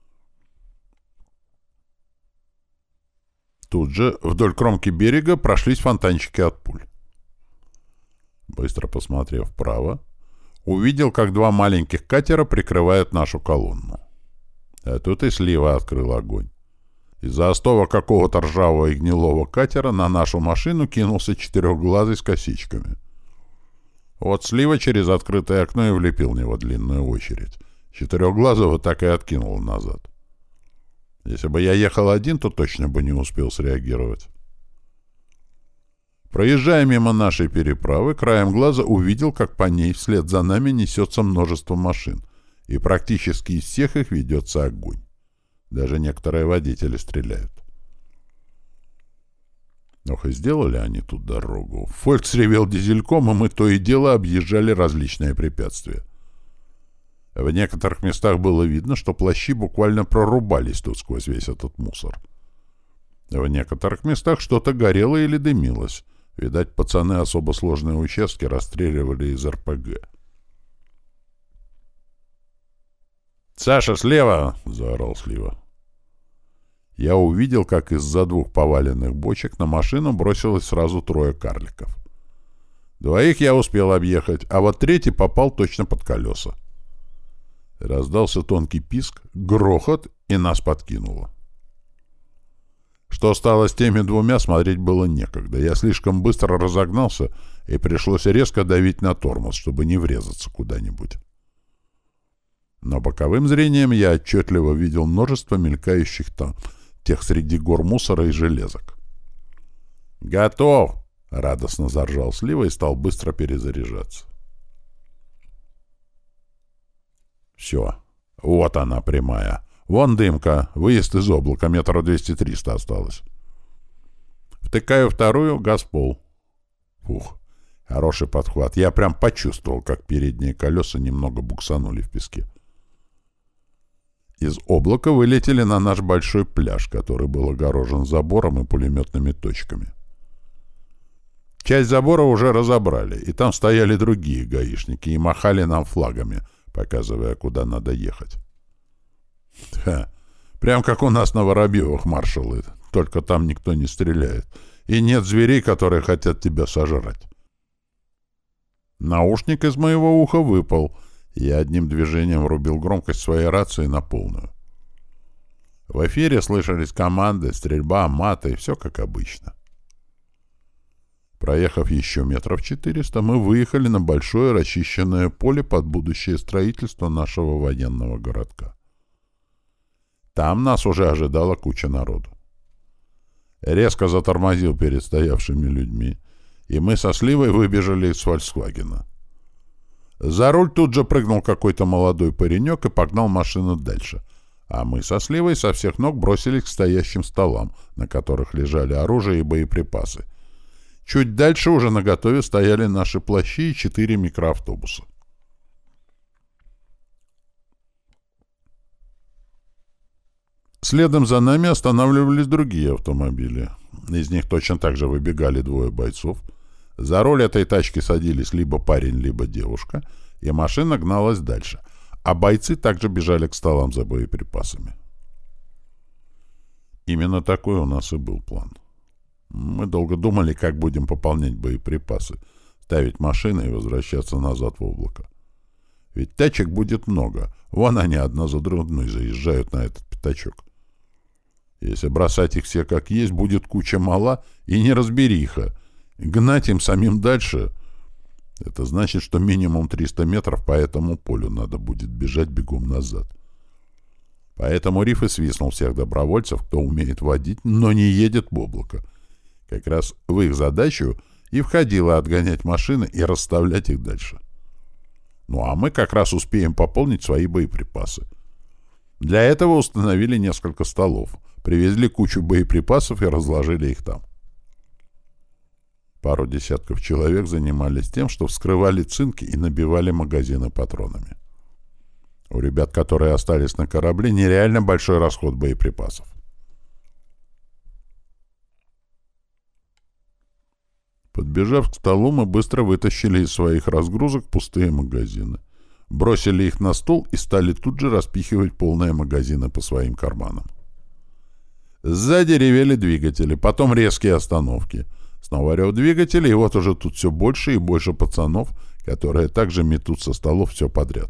S1: Тут же вдоль кромки берега прошлись фонтанчики от пуль. Быстро посмотрев вправо, Увидел, как два маленьких катера прикрывают нашу колонну. А тут и Слива открыл огонь. Из-за остова какого-то ржавого и гнилого катера на нашу машину кинулся четырехглазый с косичками. Вот Слива через открытое окно и влепил в него длинную очередь. Четырехглазого так и откинул назад. Если бы я ехал один, то точно бы не успел среагировать. Проезжая мимо нашей переправы, краем глаза увидел, как по ней вслед за нами несется множество машин, и практически из всех их ведется огонь. Даже некоторые водители стреляют. Ох, и сделали они тут дорогу. Фолькс ревел дизельком, и мы то и дело объезжали различные препятствия. В некоторых местах было видно, что плащи буквально прорубались тут сквозь весь этот мусор. В некоторых местах что-то горело или дымилось. Видать, пацаны особо сложные участки расстреливали из эр пэ гэ. «Саша, слева!» — заорал Слива. Я увидел, как из-за двух поваленных бочек на машину бросилось сразу трое карликов. Двоих я успел объехать, а вот третий попал точно под колеса. Раздался тонкий писк, грохот, и нас подкинуло. Что стало с теми двумя, смотреть было некогда. Я слишком быстро разогнался, и пришлось резко давить на тормоз, чтобы не врезаться куда-нибудь. Но боковым зрением я отчетливо видел множество мелькающих там, тех среди гор мусора и железок. «Готов!» — радостно заржал Слива и стал быстро перезаряжаться. Все. Вот она, прямая. Вон дымка. Выезд из облака. Метра двести-триста осталось. Втыкаю вторую, газ в пол. Фух. Хороший подхват. Я прям почувствовал, как передние колеса немного буксанули в песке. Из облака вылетели на наш большой пляж, который был огорожен забором и пулеметными точками. Часть забора уже разобрали, и там стояли другие гаишники и махали нам флагами, показывая, куда надо ехать. Ха! Прям как у нас на Воробьевых маршалы, только там никто не стреляет, и нет зверей, которые хотят тебя сожрать. Наушник из моего уха выпал, и я одним движением врубил громкость своей рации на полную. В эфире слышались команды, стрельба, маты, все как обычно. Проехав еще метров четыреста, мы выехали на большое расчищенное поле под будущее строительство нашего военного городка. Там нас уже ожидала куча народу. Резко затормозил перед стоявшими людьми, и мы со Сливой выбежали из «Фольксвагена». За руль тут же прыгнул какой-то молодой паренек и погнал машину дальше, а мы со Сливой со всех ног бросились к стоящим столам, на которых лежали оружие и боеприпасы. Чуть дальше уже наготове стояли наши плащи и четыре микроавтобуса. Следом за нами останавливались другие автомобили. Из них точно так же выбегали двое бойцов. За руль этой тачки садились либо парень, либо девушка, и машина гналась дальше, а бойцы также бежали к столам за боеприпасами. Именно такой у нас и был план. Мы долго думали, как будем пополнять боеприпасы, ставить машины и возвращаться назад в облако. Ведь тачек будет много. Вон они одна за другой заезжают на этот пятачок. Если бросать их все как есть, будет куча мала и неразбериха. Гнать им самим дальше — это значит, что минимум триста метров по этому полю надо будет бежать бегом назад. Поэтому Риф и свистнул всех добровольцев, кто умеет водить, но не едет в облако. Как раз в их задачу и входило отгонять машины и расставлять их дальше. Ну а мы как раз успеем пополнить свои боеприпасы. Для этого установили несколько столов, привезли кучу боеприпасов и разложили их там. Пару десятков человек занимались тем, что вскрывали цинки и набивали магазины патронами. У ребят, которые остались на корабле, нереально большой расход боеприпасов. Подбежав к столу, мы быстро вытащили из своих разгрузок пустые магазины, бросили их на стол и стали тут же распихивать полные магазины по своим карманам. Сзади ревели двигатели, потом резкие остановки. Снова рев двигателя, и вот уже тут все больше и больше пацанов, которые также метут со столов все подряд.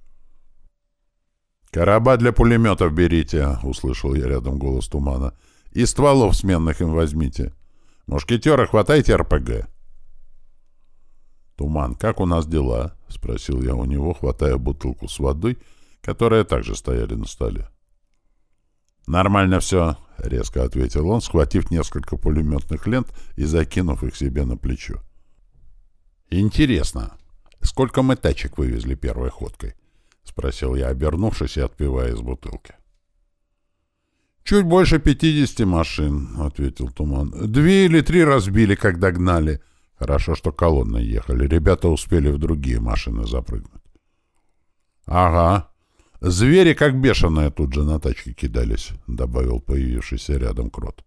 S1: «Короба для пулеметов берите», — услышал я рядом голос Тумана. «И стволов сменных им возьмите. Мушкетера, хватайте эр пэ гэ». «Туман, как у нас дела?» — спросил я у него, хватая бутылку с водой, которая также стояли на столе. «Нормально все», — резко ответил он, схватив несколько пулеметных лент и закинув их себе на плечо. «Интересно, сколько мы тачек вывезли первой ходкой?» — спросил я, обернувшись и отпивая из бутылки. «Чуть больше пятидесяти машин», — ответил Туман. «Две или три разбили, когда гнали. Хорошо, что колонной ехали. Ребята успели в другие машины запрыгнуть». «Ага. Звери, как бешеные, тут же на тачки кидались», — добавил появившийся рядом Крот.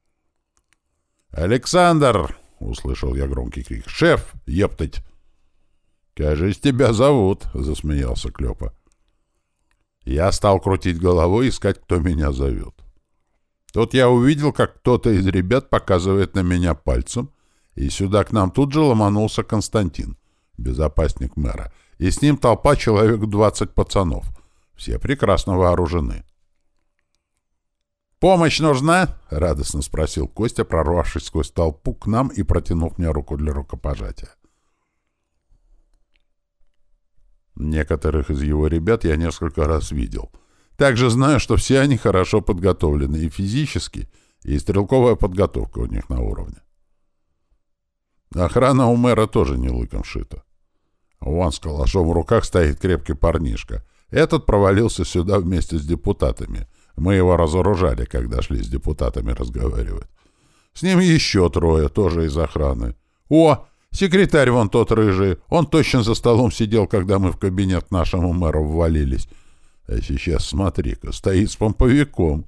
S1: «Александр!» — услышал я громкий крик. «Шеф, ептать!» «Кажись, тебя зовут», — засмеялся Клёпа. Я стал крутить головой и искать, кто меня зовет. Тут я увидел, как кто-то из ребят показывает на меня пальцем, и сюда к нам тут же ломанулся Константин, безопасник мэра, и с ним толпа человек двадцать пацанов. Все прекрасно вооружены. «Помощь нужна?» — радостно спросил Костя, прорвавшись сквозь толпу к нам и протянув мне руку для рукопожатия. Некоторых из его ребят я несколько раз видел. Также знаю, что все они хорошо подготовлены и физически, и стрелковая подготовка у них на уровне. Охрана у мэра тоже не лыком шита. Вон с калашом в руках стоит крепкий парнишка. Этот провалился сюда вместе с депутатами. Мы его разоружали, когда шли с депутатами разговаривать. С ним еще трое, тоже из охраны. О, секретарь вон тот рыжий. Он точно за столом сидел, когда мы в кабинет к нашему мэру ввалились. А сейчас, смотри-ка, стоит с помповиком.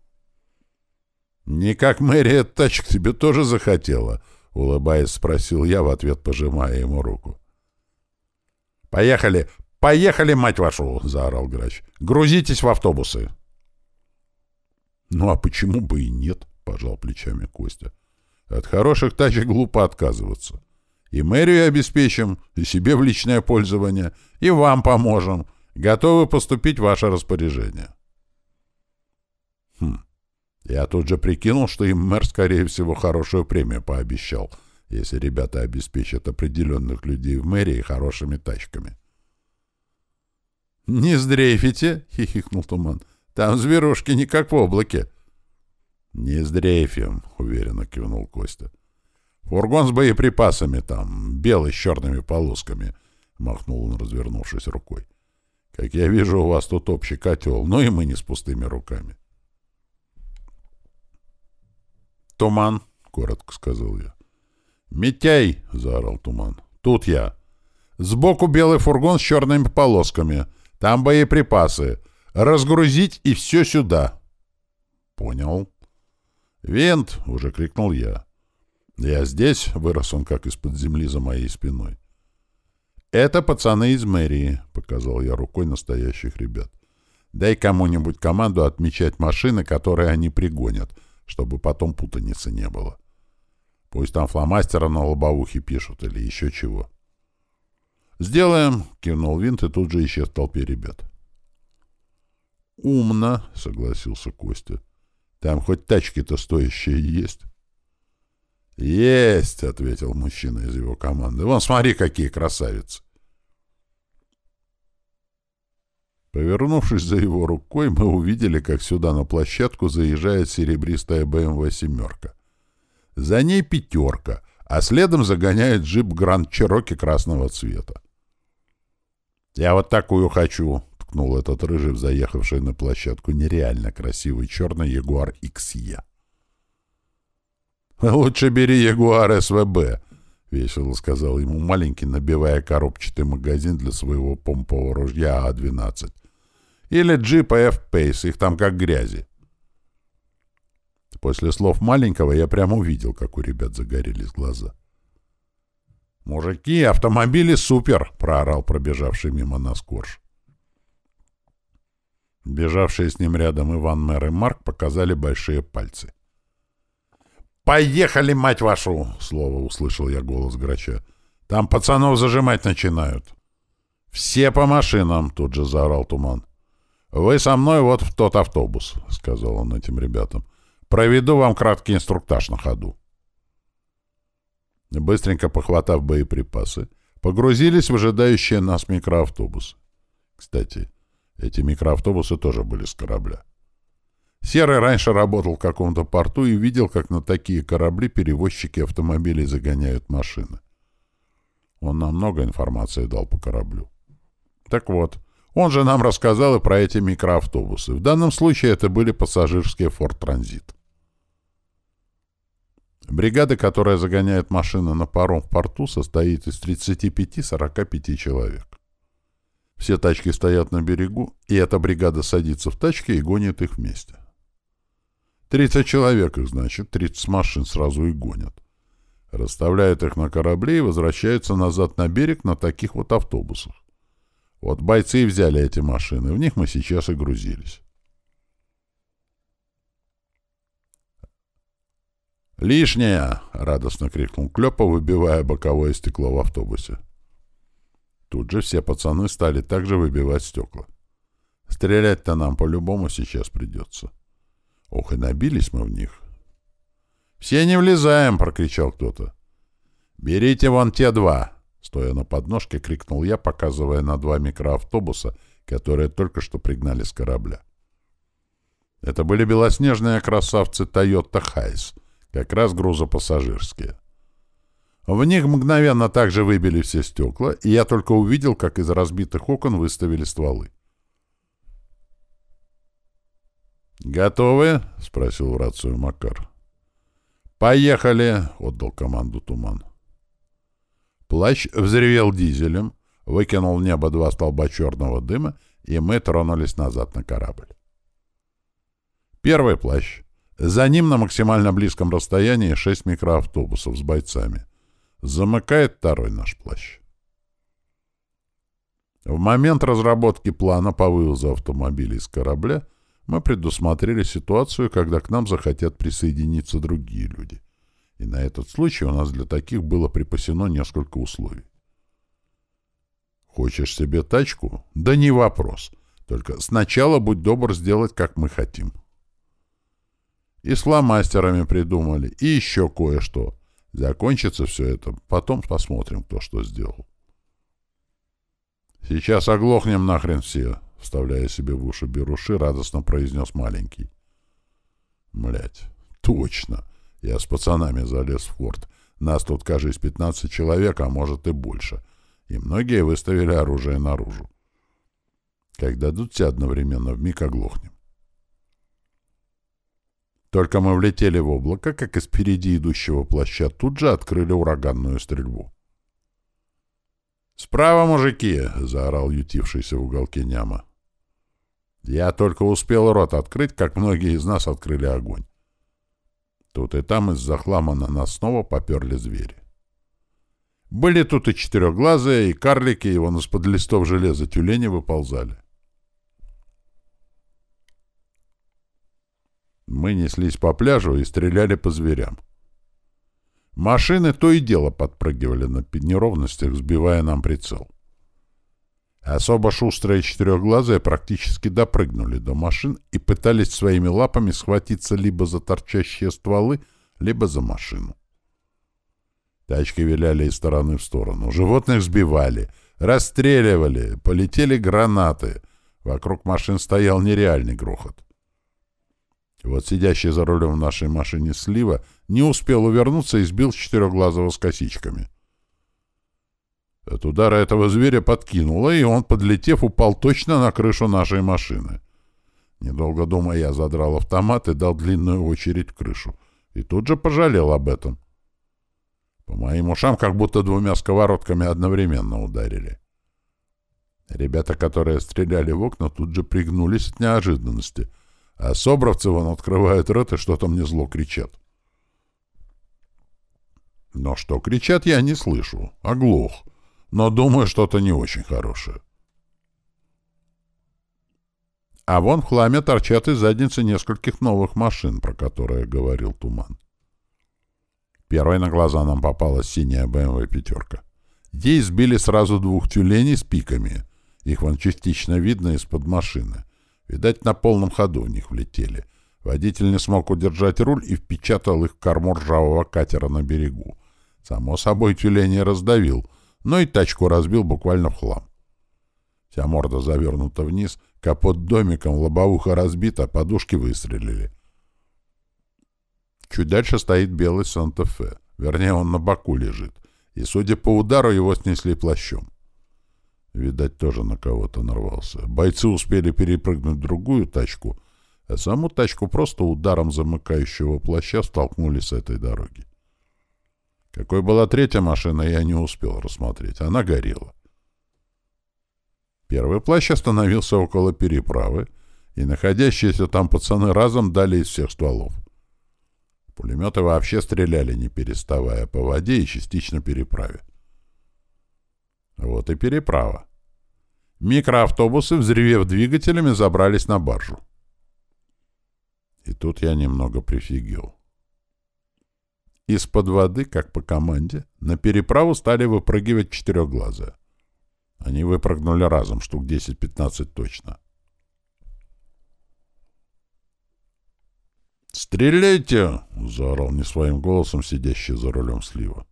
S1: «Не как мэрия тачек тебе тоже захотела?» — улыбаясь, спросил я, в ответ пожимая ему руку. «Поехали! Поехали, мать вашу!» — заорал грач. «Грузитесь в автобусы!» «Ну а почему бы и нет?» — пожал плечами Костя. «От хороших тачек глупо отказываться. И мэрию обеспечим, и себе в личное пользование, и вам поможем. Готовы поступить в ваше распоряжение». Хм. Я тут же прикинул, что им мэр, скорее всего, хорошую премию пообещал, если ребята обеспечат определенных людей в мэрии хорошими тачками. «Не сдрейфите!» — хихикнул Туман. «Там зверушки не как в облаке». «Не сдрейфим!» — уверенно кивнул Костя. «Фургон с боеприпасами там, белый с черными полосками», — махнул он, развернувшись рукой. «Как я вижу, у вас тут общий котел, но и мы не с пустыми руками». «Туман», — коротко сказал я. «Митяй», — заорал Туман. «Тут я. Сбоку белый фургон с черными полосками. Там боеприпасы. Разгрузить и все сюда». «Понял». «Винт», — уже крикнул я. «Я здесь», — вырос он как из-под земли за моей спиной. «Это пацаны из мэрии», — показал я рукой настоящих ребят. «Дай кому-нибудь команду отмечать машины, которые они пригонят, чтобы потом путаницы не было. Пусть там фломастером на лобовухе пишут или еще чего». «Сделаем», — кивнул Винт и тут же исчез в толпе ребят. «Умно», — согласился Костя. «Там хоть тачки-то стоящие есть?» «Есть», — ответил мужчина из его команды. «Вон, смотри, какие красавицы!» Повернувшись за его рукой, мы увидели, как сюда на площадку заезжает серебристая бэ эм вэ семерка. За ней пятерка, а следом загоняет джип Гранд Чероки красного цвета. «Я вот такую хочу», — ткнул этот рыжий в заехавший на площадку нереально красивый черный Ягуар икс и. «Лучше бери Ягуар эс вэ бэ», — весело сказал ему маленький, набивая коробчатый магазин для своего помпового ружья а двенадцать. «Или джипа F-Pace, их там как грязи». После слов маленького я прямо увидел, как у ребят загорелись глаза. «Мужики, автомобили супер!» — проорал пробежавший мимо нас Корж. Бежавшие с ним рядом Иван, Мэр и Марк показали большие пальцы. «Поехали, мать вашу!» — слово услышал я голос Грача. «Там пацанов зажимать начинают». «Все по машинам!» — тут же заорал Туман. «Вы со мной вот в тот автобус», — сказал он этим ребятам. «Проведу вам краткий инструктаж на ходу». Быстренько похватав боеприпасы, погрузились в ожидающие нас микроавтобусы. Кстати, эти микроавтобусы тоже были с корабля. Серый раньше работал в каком-то порту и видел, как на такие корабли перевозчики автомобилей загоняют машины. Он нам много информации дал по кораблю. Так вот, он же нам рассказал и про эти микроавтобусы. В данном случае это были пассажирские Ford Transit. Бригада, которая загоняет машины на паром в порту, состоит из тридцати пяти — сорока пяти человек. Все тачки стоят на берегу, и эта бригада садится в тачки и гонит их вместе. тридцать человек их, значит, тридцать машин сразу и гонят. Расставляют их на корабле и возвращаются назад на берег на таких вот автобусах. Вот бойцы и взяли эти машины, в них мы сейчас и грузились. «Лишнее!» — радостно крикнул Клёпа, выбивая боковое стекло в автобусе. Тут же все пацаны стали также выбивать стекла. Стрелять-то нам по-любому сейчас придется. Ох, и набились мы в них. «Все не влезаем!» — прокричал кто-то. «Берите вон те два!» — стоя на подножке, крикнул я, показывая на два микроавтобуса, которые только что пригнали с корабля. Это были белоснежные красавцы Toyota Hiace, как раз грузопассажирские. В них мгновенно также выбили все стекла, и я только увидел, как из разбитых окон выставили стволы. «Готовы?» — спросил в рацию Макар. «Поехали!» — отдал команду Туман. Плащ взревел дизелем, выкинул в небо два столба черного дыма, и мы тронулись назад на корабль. Первый плащ. За ним на максимально близком расстоянии шесть микроавтобусов с бойцами. Замыкает второй наш плащ. В момент разработки плана по вывозу автомобилей с корабля мы предусмотрели ситуацию, когда к нам захотят присоединиться другие люди. И на этот случай у нас для таких было припасено несколько условий. Хочешь себе тачку? Да не вопрос. Только сначала будь добр сделать, как мы хотим. И с фломастерами придумали, и еще кое-что. Закончится все это, потом посмотрим, кто что сделал. «Сейчас оглохнем нахрен все», — вставляя себе в уши беруши, радостно произнес маленький. Млять, точно. Я с пацанами залез в форт. Нас тут, кажется, пятнадцать человек, а может и больше. И многие выставили оружие наружу. Как дадут все одновременно, вмиг оглохнем. Только мы влетели в облако, как из впереди идущего плаща тут же открыли ураганную стрельбу. «Справа, мужики!» — заорал ютившийся в уголке Няма. Я только успел рот открыть, как многие из нас открыли огонь. Тут и там из-за хлама на нас снова поперли звери. Были тут и четырехглазые, и карлики, и вон из-под листов железа тюлени выползали. Мы неслись по пляжу и стреляли по зверям. Машины то и дело подпрыгивали на неровностях, сбивая нам прицел. Особо шустрые четырехглазые практически допрыгнули до машин и пытались своими лапами схватиться либо за торчащие стволы, либо за машину. Тачки виляли из стороны в сторону, животных сбивали, расстреливали, полетели гранаты. Вокруг машин стоял нереальный грохот. Вот сидящий за рулем в нашей машине Слива не успел увернуться и сбил четырехглазого с косичками. От удара этого зверя подкинуло, и он, подлетев, упал точно на крышу нашей машины. Недолго думая, я задрал автомат и дал длинную очередь в крышу. И тут же пожалел об этом. По моим ушам как будто двумя сковородками одновременно ударили. Ребята, которые стреляли в окна, тут же пригнулись от неожиданности. А собровцы вон открывают рот и что-то мне зло кричат. Но что кричат, я не слышу. Оглох. Но думаю, что-то не очень хорошее. А вон в хламе торчат из задницы нескольких новых машин, про которые говорил Туман. Первой на глаза нам попалась синяя бэ эм вэ пятерка. Ей сбили сразу двух тюленей с пиками. Их вон частично видно из-под машины. Видать, на полном ходу в них влетели. Водитель не смог удержать руль и впечатал их в корму ржавого катера на берегу. Само собой, тюленей раздавил, но и тачку разбил буквально в хлам. Вся морда завернута вниз, капот домиком, лобовуха разбита, подушки выстрелили. Чуть дальше стоит белый Санта-Фе. Вернее, он на боку лежит. И, судя по удару, его снесли плащом. Видать, тоже на кого-то нарвался. Бойцы успели перепрыгнуть в другую тачку, а саму тачку просто ударом замыкающего плаща столкнули с этой дороги. Какой была третья машина, я не успел рассмотреть. Она горела. Первый плащ остановился около переправы, и находящиеся там пацаны разом дали из всех стволов. Пулеметы вообще стреляли, не переставая, по воде и частично переправе. Вот и переправа. Микроавтобусы, взревев двигателями, забрались на баржу. И тут я немного прифигел. Из-под воды, как по команде, на переправу стали выпрыгивать четырехглазые. Они выпрыгнули разом, штук десять-пятнадцать точно. «Стреляйте!» — заорал не своим голосом сидящий за рулем Слива.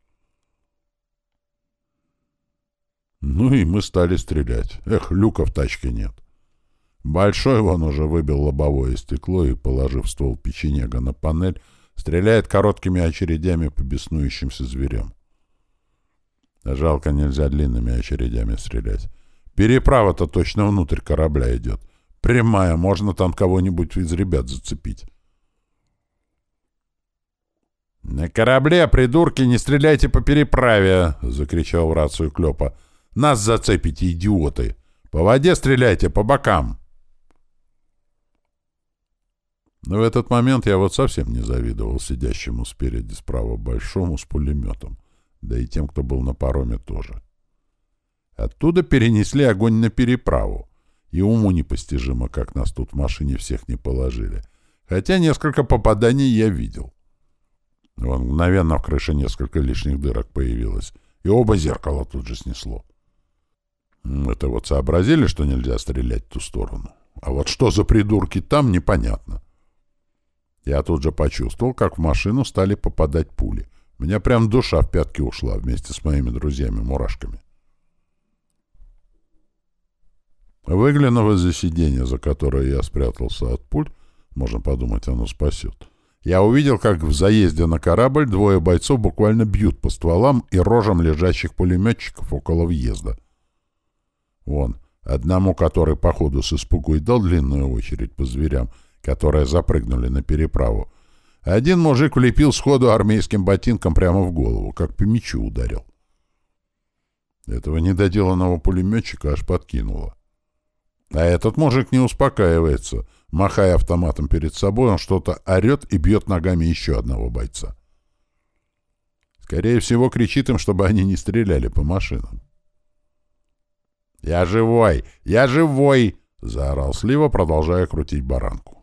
S1: Ну и мы стали стрелять. Эх, люка в тачке нет. Большой вон уже выбил лобовое стекло и, положив ствол печенега на панель, стреляет короткими очередями по беснующимся зверям. Жалко, нельзя длинными очередями стрелять. Переправа-то точно внутрь корабля идет. Прямая, можно там кого-нибудь из ребят зацепить. «На корабле, придурки, не стреляйте по переправе!» — закричал в рацию Клёпа. «Нас зацепите, идиоты! По воде стреляйте, по бокам!» Но в этот момент я вот совсем не завидовал сидящему спереди справа большому с пулеметом, да и тем, кто был на пароме тоже. Оттуда перенесли огонь на переправу, и уму непостижимо, как нас тут в машине всех не положили. Хотя несколько попаданий я видел. Вон мгновенно в крыше несколько лишних дырок появилось, и оба зеркала тут же снесло. Это вот сообразили, что нельзя стрелять в ту сторону. А вот что за придурки там, непонятно. Я тут же почувствовал, как в машину стали попадать пули. У меня прям душа в пятки ушла вместе с моими друзьями-мурашками. Выглянув из-за сиденья, за которое я спрятался от пуль, можно подумать, оно спасет, я увидел, как в заезде на корабль двое бойцов буквально бьют по стволам и рожам лежащих пулеметчиков около въезда. Вон, одному, который по ходу с испугу и дал длинную очередь по зверям, которые запрыгнули на переправу, один мужик влепил сходу армейским ботинком прямо в голову, как по мячу ударил. Этого недоделанного пулеметчика аж подкинуло. А этот мужик не успокаивается. Махая автоматом перед собой, он что-то орет и бьет ногами еще одного бойца. Скорее всего, кричит им, чтобы они не стреляли по машинам. «Я живой! Я живой!» — заорал Слива, продолжая крутить баранку.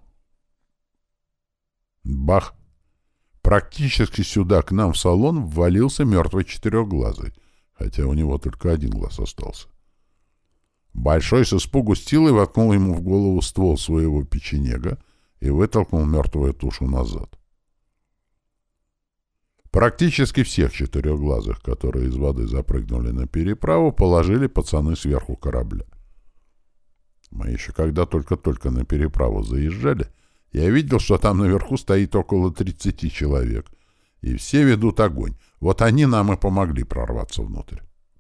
S1: Бах! Практически сюда к нам в салон ввалился мертвый четырехглазый, хотя у него только один глаз остался. Большой с испугу с силой воткнул ему в голову ствол своего печенега и вытолкнул мертвую тушу назад. Практически всех четырехглазых, которые из воды запрыгнули на переправу, положили пацаны сверху корабля. Мы еще когда только-только на переправу заезжали, я видел, что там наверху стоит около тридцати человек, и все ведут огонь. Вот они нам и помогли прорваться внутрь.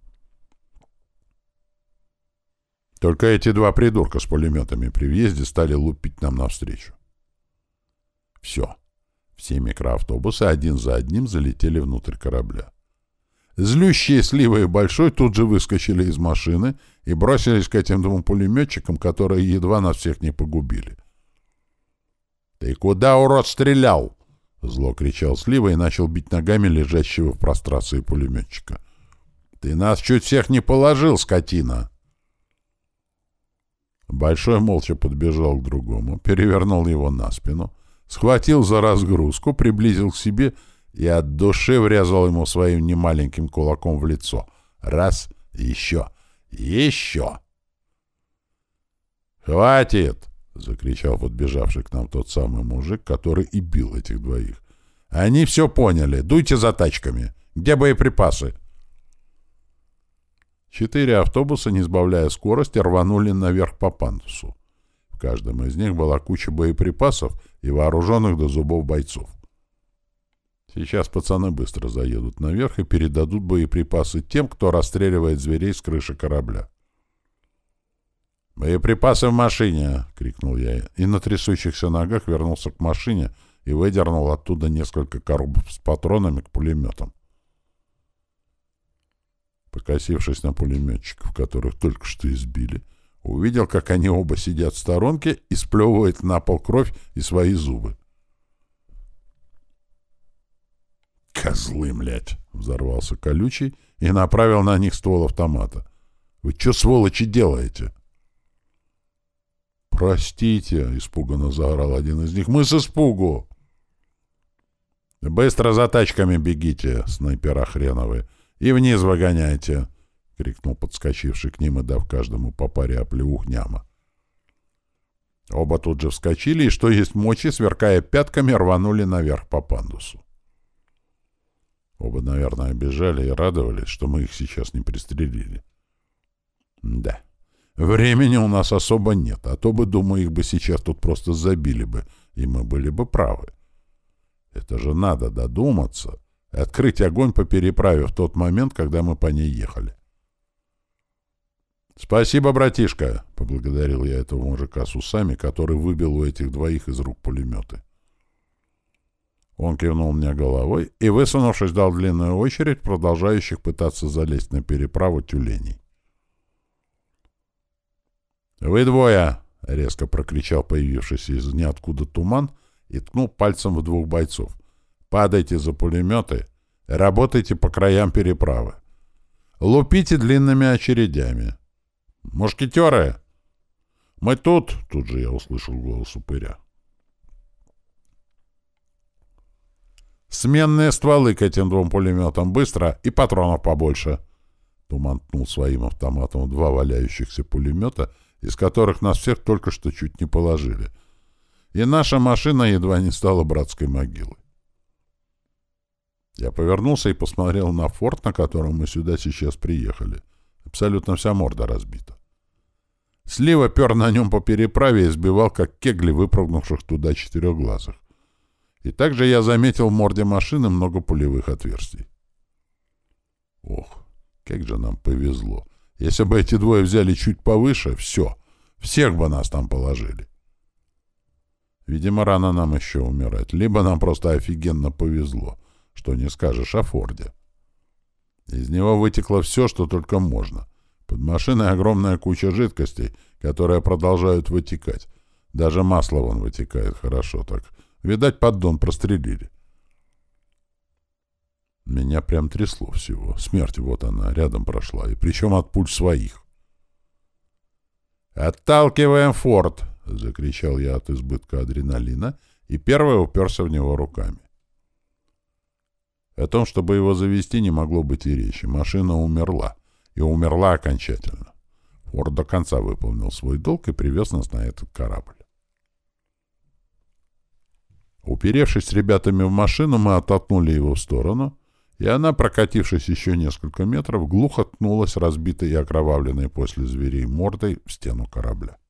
S1: Только эти два придурка с пулеметами при въезде стали лупить нам навстречу. Все. Все микроавтобусы один за одним залетели внутрь корабля. Злющие Слива и Большой тут же выскочили из машины и бросились к этим двум пулеметчикам, которые едва нас всех не погубили. «Ты куда, урод, стрелял?» — зло кричал Слива и начал бить ногами лежащего в прострации пулеметчика. «Ты нас чуть всех не положил, скотина!» Большой молча подбежал к другому, перевернул его на спину, схватил за разгрузку, приблизил к себе и от души врезал ему своим немаленьким кулаком в лицо. Раз, еще, еще. «Хватит!» — закричал подбежавший к нам тот самый мужик, который и бил этих двоих. «Они все поняли. Дуйте за тачками. Где боеприпасы?» Четыре автобуса, не сбавляя скорости, рванули наверх по пандусу. В каждом из них была куча боеприпасов и вооруженных до зубов бойцов. Сейчас пацаны быстро заедут наверх и передадут боеприпасы тем, кто расстреливает зверей с крыши корабля. «Боеприпасы в машине!» — крикнул я, и на трясущихся ногах вернулся к машине и выдернул оттуда несколько коробок с патронами к пулеметам. Покосившись на пулеметчиков, которых только что избили, увидел, как они оба сидят в сторонке и сплевывают на пол кровь и свои зубы. «Козлы, млядь!» — взорвался Колючий и направил на них ствол автомата. «Вы что, сволочи, делаете?» «Простите!» — испуганно заорал один из них. «Мы с испугу!» «Быстро за тачками бегите, снайпера хреновые, и вниз выгоняйте!» — крикнул подскочивший к ним и дав каждому по паре оплеух няма. Оба тут же вскочили и, что есть мочи, сверкая пятками, рванули наверх по пандусу. Оба, наверное, бежали и радовались, что мы их сейчас не пристрелили. Да, времени у нас особо нет, а то бы, думаю, их бы сейчас тут просто забили бы, и мы были бы правы. Это же надо додуматься, открыть огонь по переправе в тот момент, когда мы по ней ехали. «Спасибо, братишка!» — поблагодарил я этого мужика с усами, который выбил у этих двоих из рук пулеметы. Он кивнул мне головой и, высунувшись, дал длинную очередь продолжающих пытаться залезть на переправу тюленей. «Вы двое!» — резко прокричал появившийся из ниоткуда туман и ткнул пальцем в двух бойцов. «Падайте за пулеметы, работайте по краям переправы. Лупите длинными очередями. Мушкетеры!» «Мы тут!» — тут же я услышал голос упыря. «Сменные стволы к этим двум пулеметам быстро и патронов побольше!» Туман ткнул своим автоматом в два валяющихся пулемета, из которых нас всех только что чуть не положили. И наша машина едва не стала братской могилой. Я повернулся и посмотрел на форт, на котором мы сюда сейчас приехали. Абсолютно вся морда разбита. Слива пер на нем по переправе и сбивал, как кегли выпрыгнувших туда четырехглазых. И также я заметил в морде машины много пулевых отверстий. Ох, как же нам повезло. Если бы эти двое взяли чуть повыше, все, всех бы нас там положили. Видимо, рано нам еще умирать. Либо нам просто офигенно повезло, что не скажешь о Форде. Из него вытекло все, что только можно. Под машиной огромная куча жидкостей, которые продолжают вытекать. Даже масло вон вытекает хорошо так. Видать, поддон прострелили. Меня прям трясло всего. Смерть вот она, рядом прошла. И причем от пуль своих. «Отталкиваем форт!» — закричал я от избытка адреналина, и первый уперся в него руками. О том, чтобы его завести, не могло быть и речи. Машина умерла. И умерла окончательно. Форд до конца выполнил свой долг и привез нас на этот корабль. Уперевшись с ребятами в машину, мы оттолкнули его в сторону, и она, прокатившись еще несколько метров, глухо ткнулась разбитой и окровавленной после зверей мордой в стену корабля.